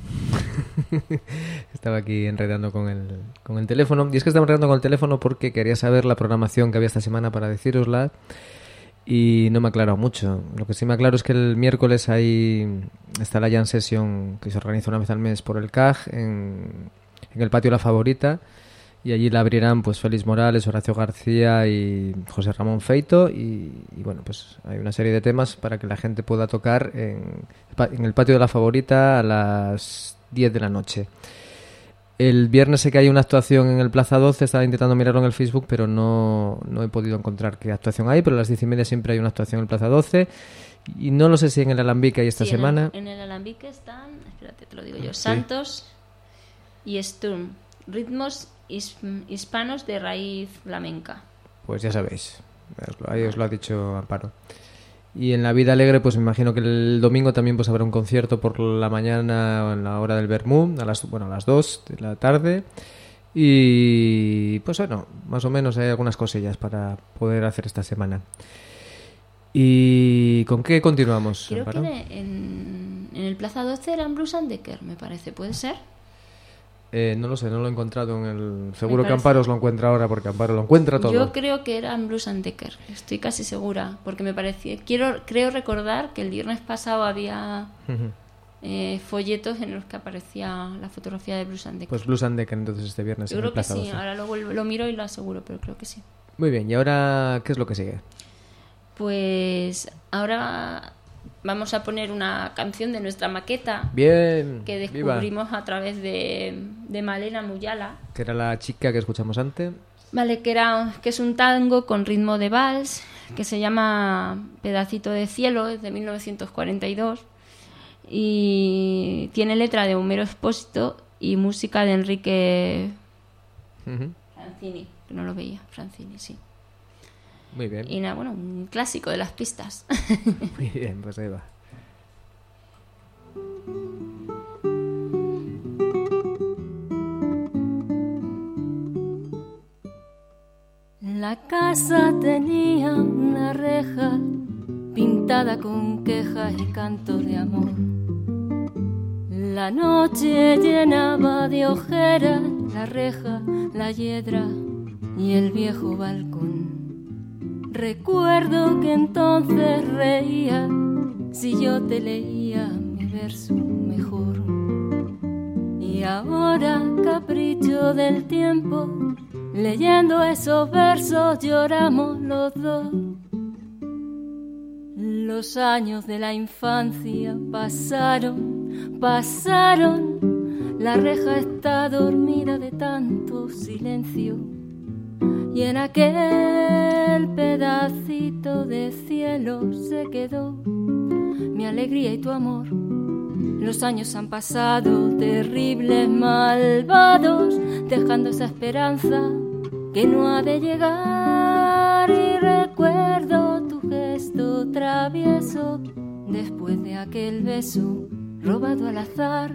Speaker 1: Estaba aquí enredando con el teléfono. Y es que estaba enredando con el teléfono porque quería saber la programación que había esta semana para decírosla. Y no me ha aclarado mucho. Lo que sí me aclaro es que el miércoles ahí está la Jam Session que se organiza una vez al mes por el CAG en el patio La Favorita. Y allí la abrirán pues Félix Morales, Horacio García y José Ramón Feito. Y bueno, pues hay una serie de temas para que la gente pueda tocar en el patio de La Favorita a las 10 de la noche. El viernes sé que hay una actuación en el Plaza 12, estaba intentando mirarlo en el Facebook, pero no he podido encontrar qué actuación hay, pero a las 10:30 siempre hay una actuación en el Plaza 12. Y no lo sé si en el Alambique hay esta semana.
Speaker 2: En el Alambique están, espérate, te lo digo yo, Santos y Sturm, ritmos hispanos de raíz flamenca.
Speaker 1: Pues ya sabéis, ahí os lo ha dicho Amparo. Y en la Vida Alegre, pues me imagino que el domingo también pues habrá un concierto por la mañana en la hora del Vermú, a las 2 de la tarde. Y pues bueno, más o menos hay algunas cosillas para poder hacer esta semana. ¿Y con qué continuamos,
Speaker 2: Creo
Speaker 1: Amparo?
Speaker 2: que en el Plaza 12 eran Blues and Decker, me parece, ¿puede ser?
Speaker 1: No lo sé, no lo he encontrado en el... Seguro
Speaker 2: Me
Speaker 1: que
Speaker 2: parece.
Speaker 1: Amparo os lo encuentra ahora, porque Amparo lo encuentra todo.
Speaker 2: Yo creo que eran Blues and Decker, estoy casi segura, porque me parecía... Creo recordar que el viernes pasado había folletos en los que aparecía la fotografía de Blues and Decker.
Speaker 1: Pues Blues and Decker entonces este viernes
Speaker 2: Yo
Speaker 1: en
Speaker 2: creo
Speaker 1: el
Speaker 2: que
Speaker 1: Plaza
Speaker 2: sí,
Speaker 1: 12.
Speaker 2: ahora lo miro y lo aseguro, pero creo que sí.
Speaker 1: Muy bien, ¿y ahora qué es lo que sigue?
Speaker 2: Pues ahora vamos a poner una canción de nuestra maqueta
Speaker 1: Bien,
Speaker 2: que
Speaker 1: viva.
Speaker 2: descubrimos a través de Malena Muyala.
Speaker 1: Que era la chica que escuchamos antes.
Speaker 2: Vale, que es un tango con ritmo de vals, que se llama Pedacito de Cielo, es de 1942, y tiene letra de Homero Expósito y música de Enrique Francini, que no lo veía, Francini, sí.
Speaker 1: Muy bien.
Speaker 2: Y nada, bueno, un clásico de las pistas.
Speaker 1: Muy bien, pues ahí va.
Speaker 3: La casa tenía una reja pintada con quejas y cantos de amor. La noche llenaba de ojeras la reja, la hiedra y el viejo balcón. Recuerdo que entonces reía si yo te leía mi verso mejor. Y ahora, capricho del tiempo, leyendo esos versos lloramos los dos. Los años de la infancia pasaron, la reja está dormida de tanto silencio. Y en aquel pedacito de cielo se quedó mi alegría y tu amor. Los años han pasado, terribles, malvados, dejando esa esperanza que no ha de llegar. Y recuerdo tu gesto travieso después de aquel beso robado al azar.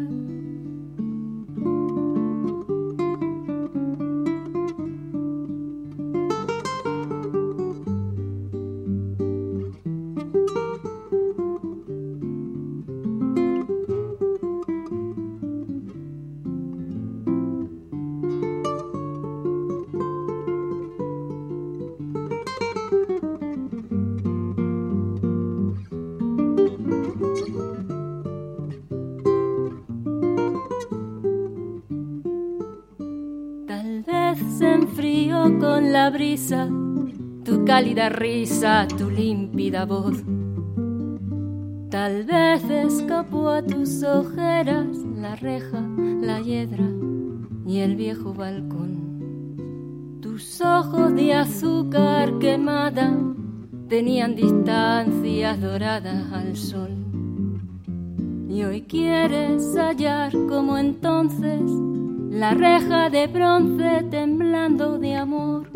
Speaker 3: Se enfrió con la brisa tu cálida risa, tu límpida voz. Tal vez escapó a tus ojeras la reja, la hiedra y el viejo balcón. Tus ojos de azúcar quemada tenían distancias doradas al sol. Y hoy quieres hallar como entonces la reja de bronce temblando de amor.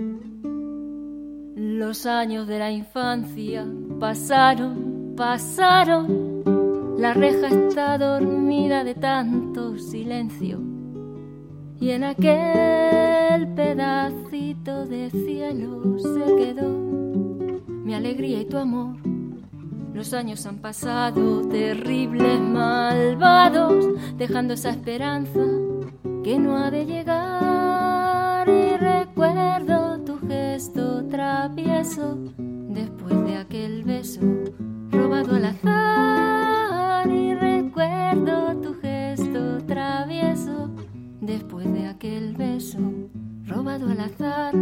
Speaker 3: Los años de la infancia pasaron, la reja está dormida de tanto silencio. Y en aquel pedacito de cielo se quedó mi alegría y tu amor. Los años han pasado, terribles, malvados, dejando esa esperanza que no ha de llegar. Y recuerdo tu gesto travieso después de aquel beso robado al azar. Y recuerdo tu gesto travieso después de aquel beso robado al azar.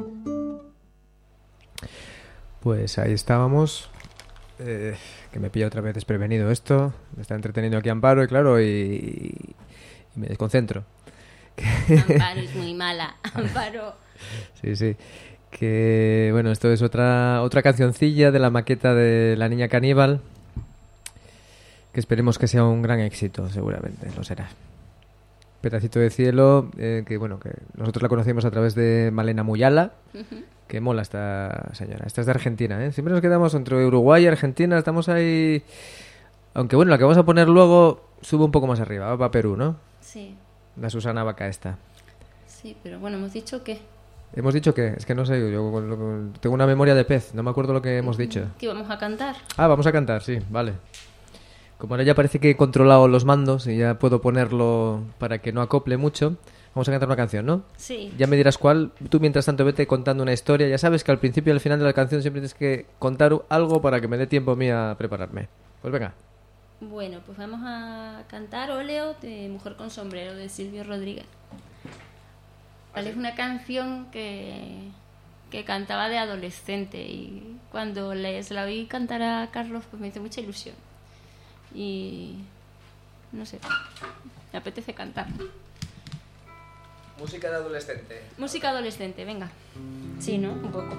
Speaker 1: Pues ahí estábamos. Que me pilla otra vez desprevenido esto. Me está entreteniendo aquí Amparo y claro, y me desconcentro.
Speaker 2: Amparo es muy mala. Amparo.
Speaker 1: Sí, sí. Que bueno, esto es otra cancioncilla de la maqueta de La Niña Caníbal, que esperemos que sea un gran éxito, seguramente lo será. Pedacito de cielo, que bueno, que nosotros la conocimos a través de Malena Muyala. Que mola esta señora. Esta es de Argentina, ¿eh? Siempre nos quedamos entre Uruguay y Argentina, estamos ahí. Aunque bueno, la que vamos a poner luego sube un poco más arriba, va para Perú, ¿no?
Speaker 2: Sí.
Speaker 1: La Susana Vaca esta.
Speaker 2: Sí, pero bueno, hemos dicho que...
Speaker 1: ¿Hemos dicho qué? Es que no sé, yo tengo una memoria de pez, no me acuerdo lo que hemos dicho.
Speaker 2: Que íbamos a cantar.
Speaker 1: Ah, vamos a cantar, sí, vale. Como ahora ya parece que he controlado los mandos y ya puedo ponerlo para que no acople mucho, vamos a cantar una canción, ¿no?
Speaker 2: Sí.
Speaker 1: Ya me dirás cuál. Tú mientras tanto vete contando una historia. Ya sabes que al principio y al final de la canción siempre tienes que contar algo para que me dé tiempo a mí a prepararme. Pues venga.
Speaker 2: Bueno, pues vamos a cantar Óleo de Mujer con Sombrero de Silvio Rodríguez. Vale, es una canción que cantaba de adolescente y cuando se la oí cantar a Carlos pues me hizo mucha ilusión y no sé, me apetece cantar.
Speaker 1: Música de adolescente.
Speaker 2: Música adolescente, venga. Sí, ¿no? Un poco.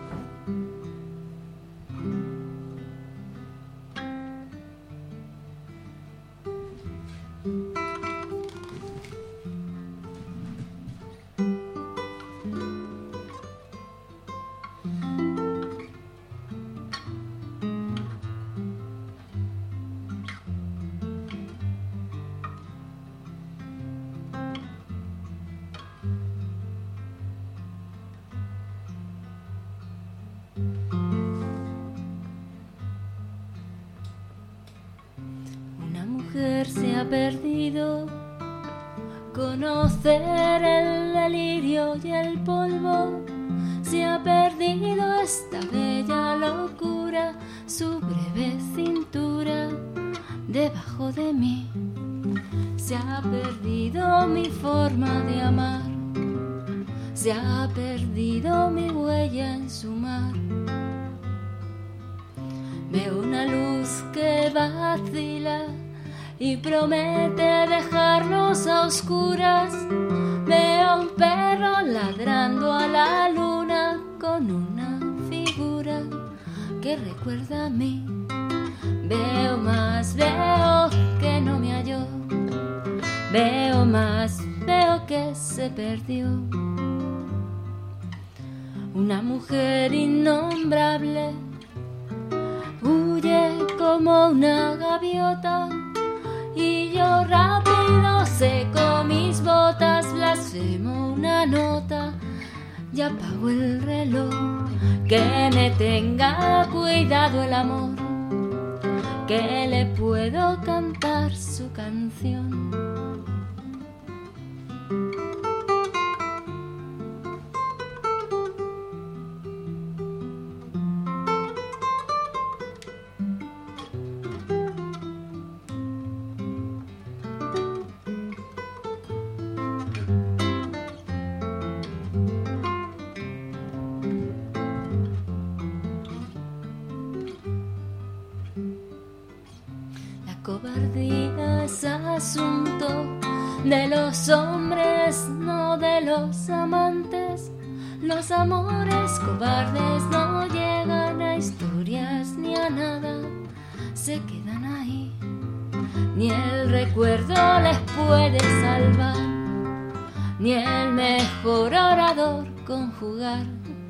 Speaker 2: Se ha perdido conocer el delirio y el polvo, se ha perdido esta bella locura, su breve cintura debajo de mí, se ha perdido mi forma de amar, se ha perdido mi huella en su mar. Veo una luz que vacila y promete dejarnos a oscuras. Veo un perro ladrando a la luna con una figura que recuerda a mí. Veo más, veo que no me halló. Veo más, veo que se perdió. Una mujer innombrable huye como una gaviota. Y yo rápido seco mis botas, blasfemo una nota y apago el reloj. Que me tenga cuidado el amor, que le puedo cantar su canción. Cobardía es asunto de los hombres, no de los amantes. Los amores cobardes no llegan a historias ni a nada, se quedan ahí. Ni el recuerdo les puede salvar, ni el mejor orador conjugar.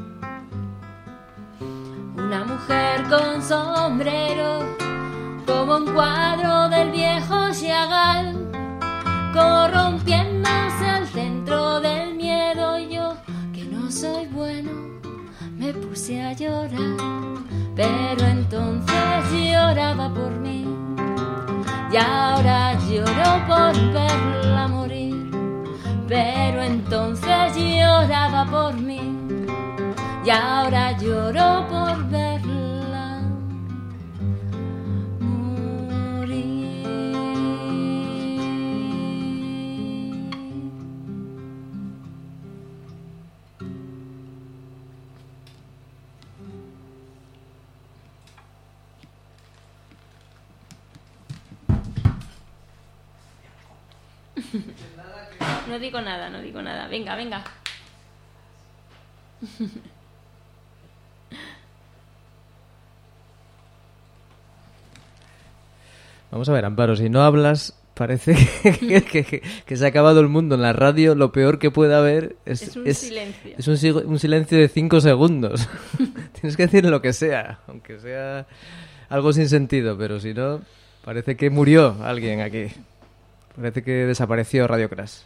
Speaker 2: Una mujer con sombrero como un cuadro del viejo Chagall, corrompiéndose al centro del miedo. Y yo, que no soy bueno, me puse a llorar, pero entonces lloraba por mí y ahora lloro por verla morir. Pero entonces lloraba por mí y ahora lloro por verla.
Speaker 1: Nada que...
Speaker 2: No digo nada. Venga.
Speaker 1: Vamos a ver, Amparo, si no hablas, parece que se ha acabado el mundo. En la radio lo peor que puede haber
Speaker 2: es un silencio.
Speaker 1: Es un silencio de 5 segundos. Tienes que decir lo que sea, aunque sea algo sin sentido, pero si no, parece que murió alguien aquí. Parece que desapareció Radio Crash.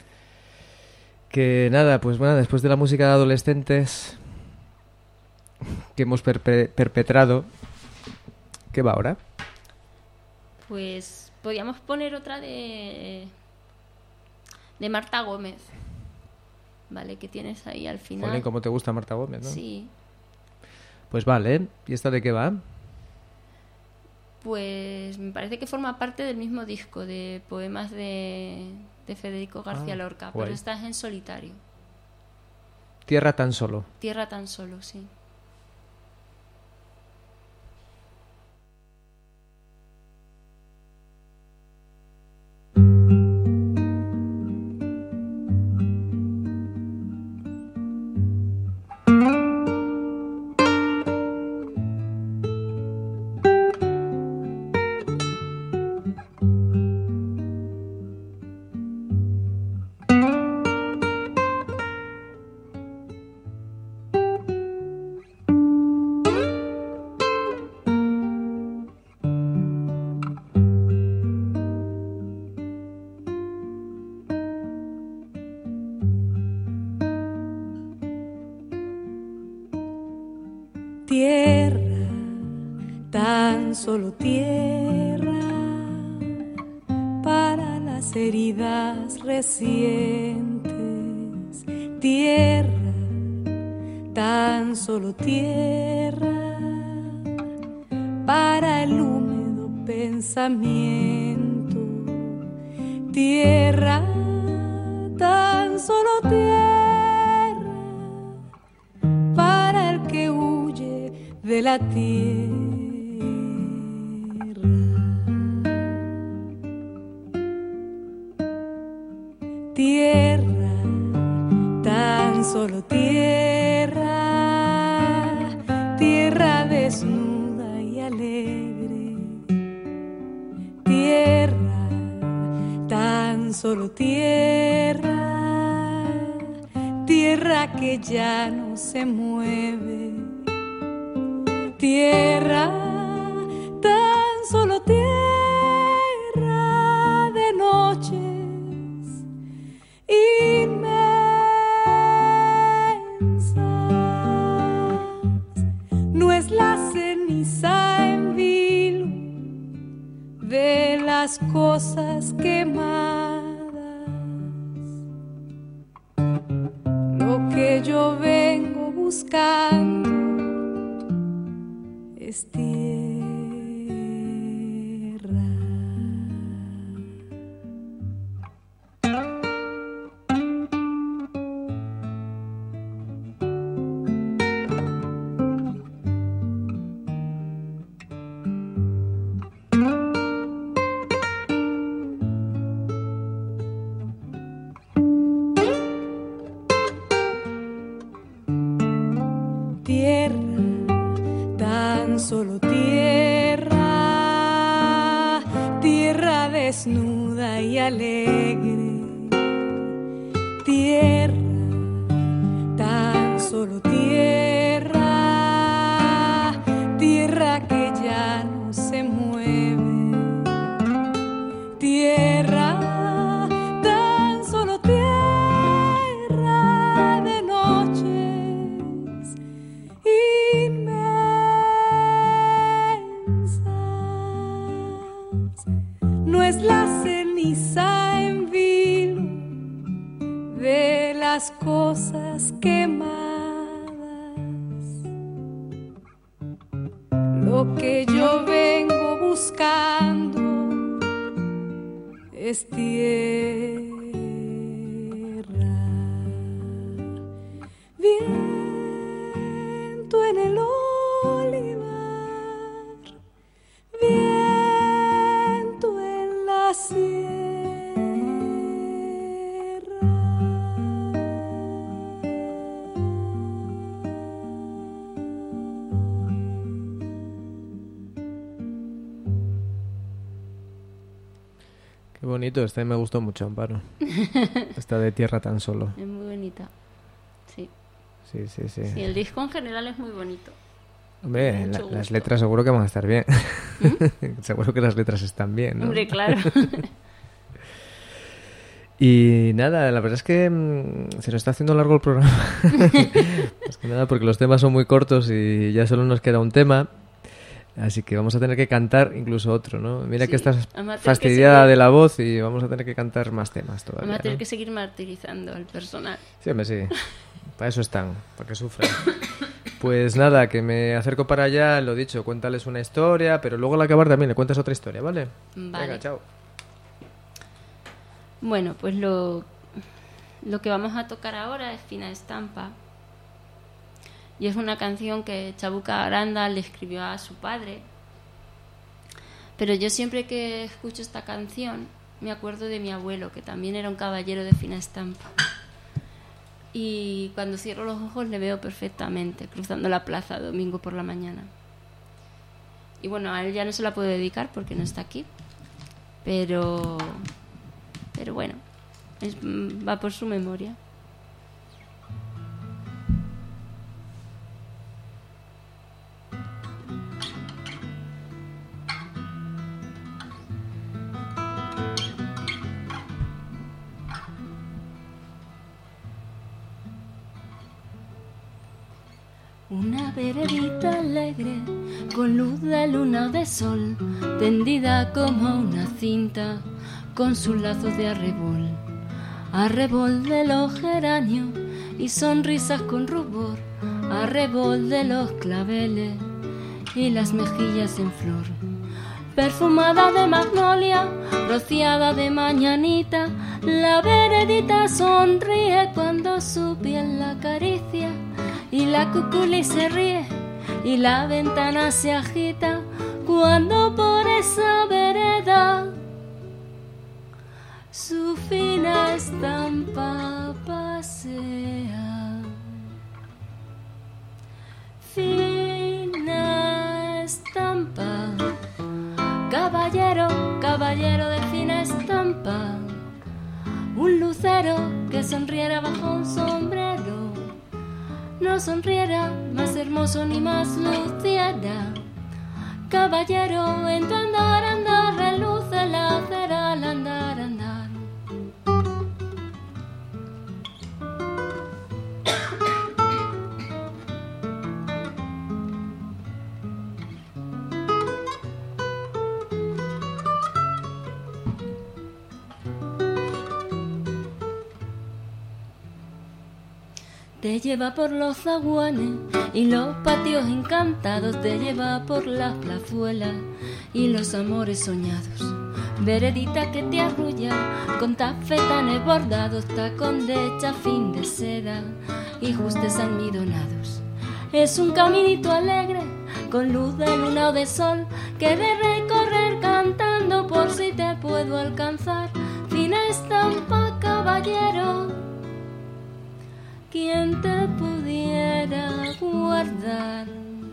Speaker 1: Que nada, pues bueno, después de la música de adolescentes que hemos perpetrado, ¿qué va ahora?
Speaker 2: Pues podríamos poner otra de Marta Gómez, ¿vale? Que tienes ahí al final.
Speaker 1: Jolín, ¿cómo te gusta Marta Gómez, no?
Speaker 2: Sí.
Speaker 1: Pues vale, ¿y esta de qué va?
Speaker 2: Pues me parece que forma parte del mismo disco de poemas de Federico García Lorca,
Speaker 1: guay.
Speaker 2: pero esta es en solitario.
Speaker 1: Tierra tan solo.
Speaker 2: Tierra tan solo, sí.
Speaker 5: Tierra, tan solo tierra, para las heridas recientes. Tierra, tan solo tierra, para el húmedo pensamiento. Tierra, tan solo tierra, para el que huye de la tierra. Tierra, tan solo tierra, tierra desnuda y alegre. Tierra, tan solo tierra, tierra que ya no se mueve. Tierra, tan solo tierra de noches inmensas. No es la ceniza en vilo de las cosas quemadas lo que yo vengo buscando. Es tierra. Solo tierra, tierra desnuda y alegre. Tierra, tan solo tierra, tierra que ya no se mueve. Tierra, tan solo tierra de noches inmensas. No es la ceniza en vilo de las cosas quemadas lo que yo vengo buscando. Es tierra. Viento en el olivar, viento en la sierra,
Speaker 1: bonito, este me gustó mucho, Amparo. Esta de Tierra tan solo.
Speaker 2: Es muy bonita. Sí.
Speaker 1: Sí.
Speaker 2: Sí, el disco en general es muy bonito.
Speaker 1: Hombre,
Speaker 2: Mucho
Speaker 1: las
Speaker 2: gusto.
Speaker 1: letras seguro que van a estar bien. Seguro que las letras están bien, ¿no?
Speaker 2: Hombre, claro.
Speaker 1: Y nada, la verdad es que se nos está haciendo largo el programa. Más que nada porque los temas son muy cortos y ya solo nos queda un tema. Así que vamos a tener que cantar incluso otro, ¿no? Mira
Speaker 2: Sí,
Speaker 1: que estás
Speaker 2: vamos a tener que
Speaker 1: fastidiada
Speaker 2: seguir-
Speaker 1: de la voz y vamos a tener que cantar más temas todavía,
Speaker 2: Vamos a tener
Speaker 1: ¿no?
Speaker 2: que seguir martirizando al personal.
Speaker 1: Sí, hombre, sí. Para eso están, para que sufran. Pues nada, que me acerco para allá, lo dicho, cuéntales una historia, pero luego al acabar también le cuentas otra historia, ¿vale?
Speaker 2: Vale.
Speaker 1: Venga, chao.
Speaker 2: Bueno, pues lo que vamos a tocar ahora es Fina Estampa. Y es una canción que Chabuca Granda le escribió a su padre. Pero yo siempre que escucho esta canción me acuerdo de mi abuelo, que también era un caballero de fina estampa. Y cuando cierro los ojos le veo perfectamente, cruzando la plaza domingo por la mañana. Y bueno, a él ya no se la puedo dedicar porque no está aquí. Pero bueno, va por su memoria. Una veredita alegre, con luz de luna o de sol, tendida como una cinta, con sus lazos de arrebol. Arrebol de los geranios y sonrisas con rubor, arrebol de los claveles y las mejillas en flor. Perfumada de magnolia, rociada de mañanita, la veredita sonríe cuando su piel la acaricia. Y la cuculi se ríe y la ventana se agita cuando por esa vereda su fina estampa pasea. Fina estampa, caballero, caballero de fina estampa, un lucero que sonriera bajo un sombrero. No sonriera más hermoso ni más luciera. Caballero, en tu andar, andar, reluce la acera al andar, andar. Te lleva por los zaguanes y los patios encantados, te lleva por las plazuelas y los amores soñados. Veredita que te arrulla con tafetanes bordados, tacón de chafín de seda y justes almidonados. Es un caminito alegre con luz de luna o de sol que de recorrer cantando por si te puedo alcanzar. Fina estampa, caballero, quien te pudiera guardar.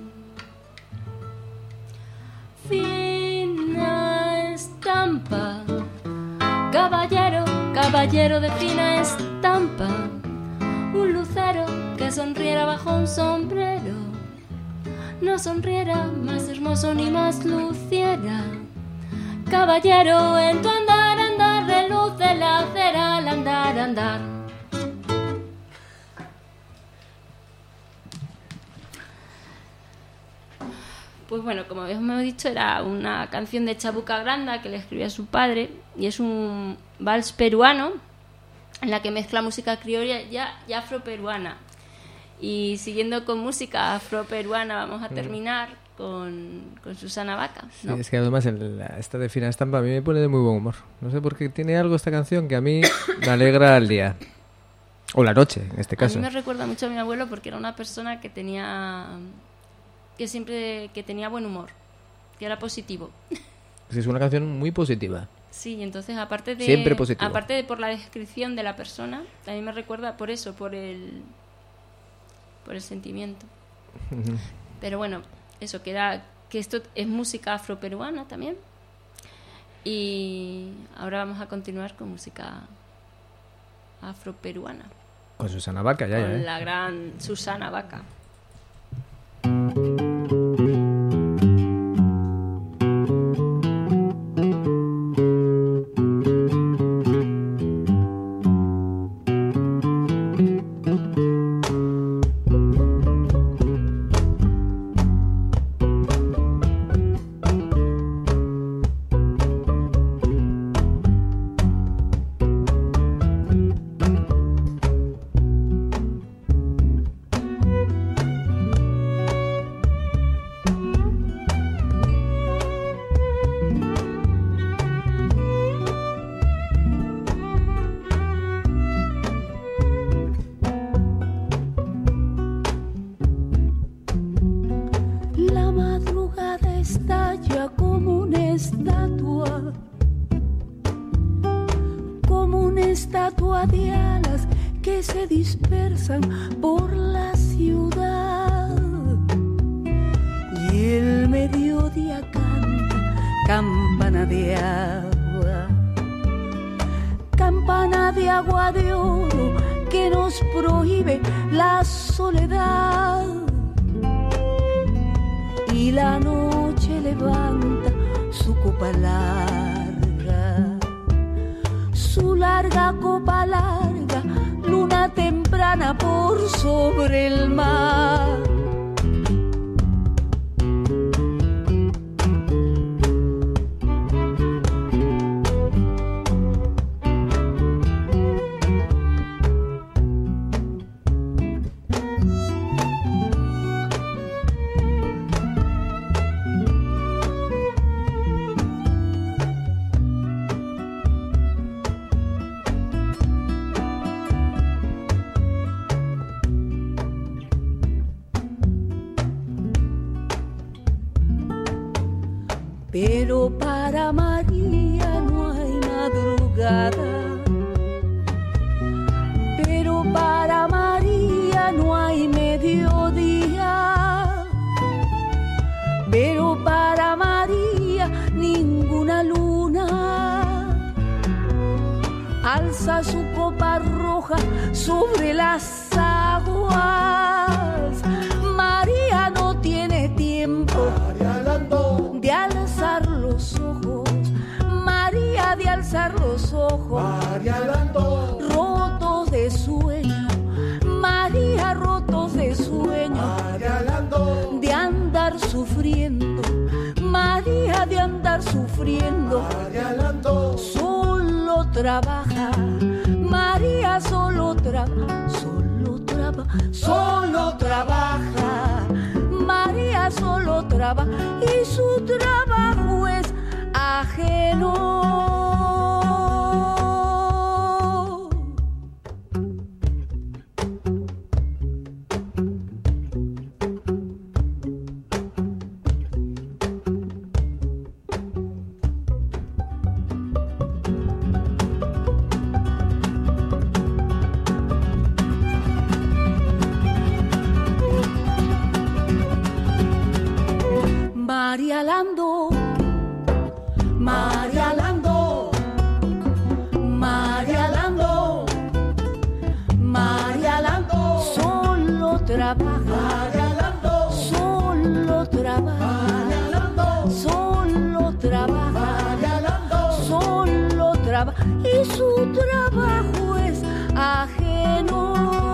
Speaker 2: Fina estampa, caballero, caballero de fina estampa, un lucero que sonriera bajo un sombrero, no sonriera más hermoso ni más luciera. Caballero, en tu andar, andar, reluce la acera al andar, andar. Pues bueno, como hemos dicho, era una canción de Chabuca Granda que le escribió a su padre y es un vals peruano en la que mezcla música criolla y afroperuana. Y siguiendo con música afroperuana vamos a terminar con Susana Baca, ¿no?
Speaker 1: Sí, es que además esta de Fina Estampa a mí me pone de muy buen humor. No sé por qué tiene algo esta canción que a mí me alegra el día. O la noche, en este caso.
Speaker 2: A mí me recuerda mucho a mi abuelo porque era una persona que tenía buen humor, que era positivo.
Speaker 1: Es una canción muy positiva.
Speaker 2: Sí, entonces aparte
Speaker 1: Siempre positivo.
Speaker 2: Aparte de por la descripción de la persona, a mí me recuerda por eso, por el sentimiento. Pero bueno, eso que esto es música afroperuana también. Y ahora vamos a continuar con música afroperuana.
Speaker 1: Con Susana Baca, ya,
Speaker 2: con la gran Susana Baca.
Speaker 5: Pero para María no hay madrugada, pero para María no hay mediodía, pero para María ninguna luna alza su copa roja sobre las aguas. María no tiene tiempo de alzar los ojos, María de alzar los ojos, rotos de sueño, María rotos de sueño, de andar sufriendo, María de andar sufriendo, solo trabaja, María solo trabaja, solo trabaja, María solo trabaja y su trabajo es ajeno. María Lando, María Lando, María Lando, María Lando, solo trabaja, María Lando, solo trabaja, María Lando, solo trabaja, María Lando, solo trabaja y su trabajo es ajeno.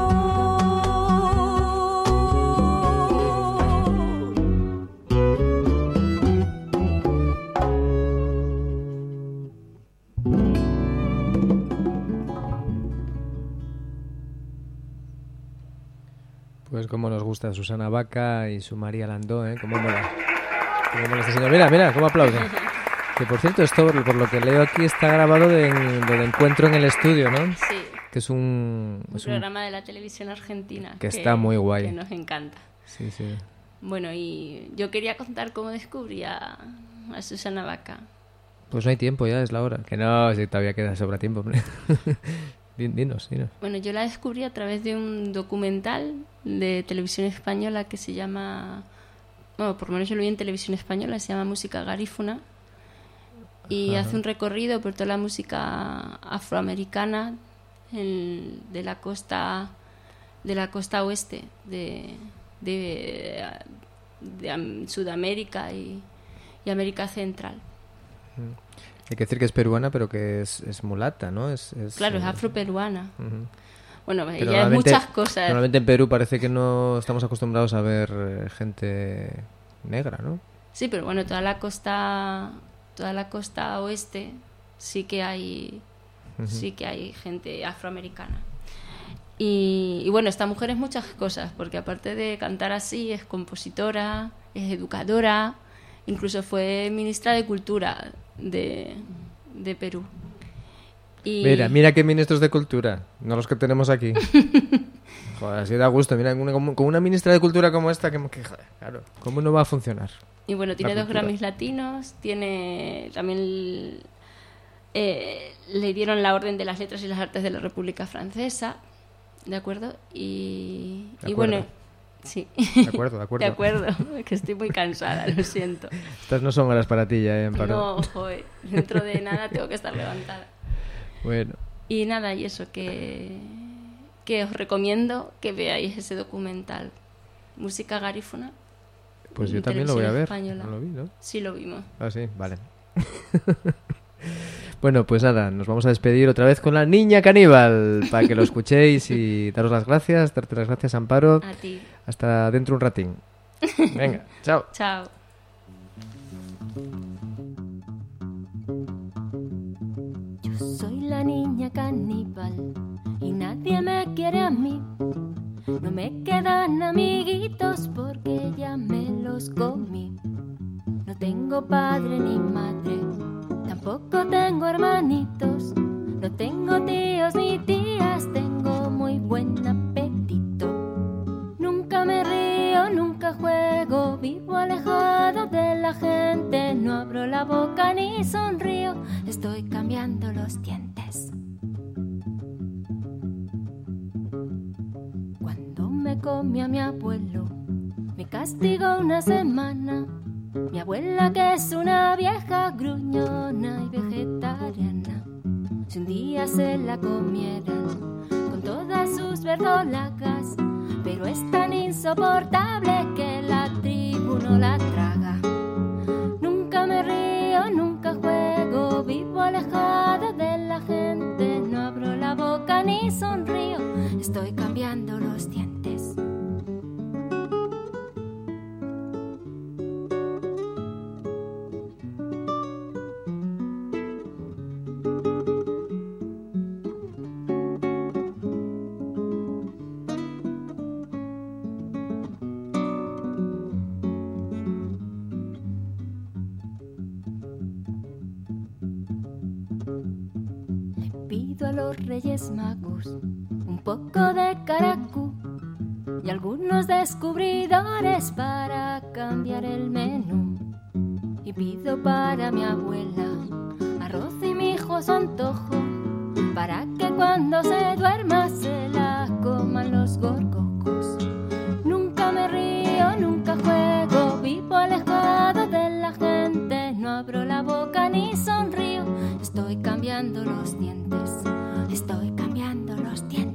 Speaker 1: Pues como nos gusta Susana Baca y su María Landó, ¿eh? Cómo mola. Cómo mola este señor. Mira, mira, cómo aplaude. Que por cierto, esto, por lo que leo aquí, está grabado del encuentro en el estudio, ¿no?
Speaker 2: Sí.
Speaker 1: Que es un
Speaker 2: programa de la televisión argentina.
Speaker 1: Que está muy guay.
Speaker 2: Que nos encanta.
Speaker 1: Sí, sí.
Speaker 2: Bueno, y yo quería contar cómo descubrí a Susana Baca.
Speaker 1: Pues no hay tiempo ya, es la hora. Que no, si todavía queda sobra tiempo, hombre. Dinos.
Speaker 2: Bueno, yo la descubrí a través de un documental de televisión española que se llama... Bueno, por lo menos yo lo vi en televisión española, se llama Música Garífuna. y hace un recorrido por toda la música afroamericana de la costa oeste de Sudamérica y América Central.
Speaker 1: Hay que decir que es peruana, pero que es mulata, ¿no?
Speaker 2: Claro, es afroperuana. Bueno,
Speaker 1: Pero
Speaker 2: ella es muchas cosas.
Speaker 1: Normalmente en Perú parece que no estamos acostumbrados a ver gente negra, ¿no?
Speaker 2: Sí, pero bueno, toda la costa oeste sí que hay gente afroamericana. Y bueno, esta mujer es muchas cosas, porque aparte de cantar así, es compositora, es educadora, incluso fue ministra de Cultura de Perú. Y...
Speaker 1: Mira qué ministros de Cultura, no los que tenemos aquí. Joder, así da gusto. Mira, con una ministra de Cultura como esta, que joder, claro, ¿cómo no va a funcionar?
Speaker 2: Y bueno, tiene 2 Grammys latinos, tiene también... le dieron la Orden de las Letras y las Artes de la República Francesa, ¿de acuerdo? Y bueno, sí. De
Speaker 1: acuerdo.
Speaker 2: De acuerdo, es que estoy muy cansada, lo siento.
Speaker 1: Estas no son horas para ti ya, Amparo.
Speaker 2: No, joder, dentro de nada tengo que estar levantada.
Speaker 1: Bueno.
Speaker 2: Y nada, y eso, que os recomiendo que veáis ese documental, Música Garífuna.
Speaker 1: Pues yo también lo voy a ver.
Speaker 2: Española.
Speaker 1: No lo vi, ¿no?
Speaker 2: Sí, lo vimos.
Speaker 1: Ah, sí, vale. Bueno, pues nada, nos vamos a despedir otra vez con La Niña Caníbal, para que lo escuchéis y daros las gracias, darte las gracias, Amparo.
Speaker 2: A ti.
Speaker 1: Hasta dentro un ratín. Venga, chao.
Speaker 2: Chao.
Speaker 3: Yo soy la niña caníbal y nadie me quiere a mí. No me quedan amiguitos porque ya me los comí. No tengo padre ni madre, tampoco tengo hermanitos. No tengo tíos ni tías, tengo muy buen apetito. Nunca me río, nunca juego, vivo alejado de la gente. No abro la boca ni sonrío, estoy cambiando los dientes. Cuando me comí a mi abuelo, me castigó una semana. Mi abuela, que es una vieja gruñona y vegetariana, si un día se la comieran con todas sus verdolagas, pero es tan insoportable que la tribu no la traga. Nunca me río, nunca juego, vivo alejado de la gente. No abro la boca ni sonrío, estoy cambiando los dientes. Pido a los Reyes Magos un poco de caracú y algunos descubridores para cambiar el menú. Y pido para mi abuela arroz y mijo su antojo, para que cuando se duerma se la coman los gorgojos. Nunca me río, nunca juego, vivo alejado de la gente. No abro la boca ni sonrío, estoy cambiando los dientes, estoy cambiando los dientes.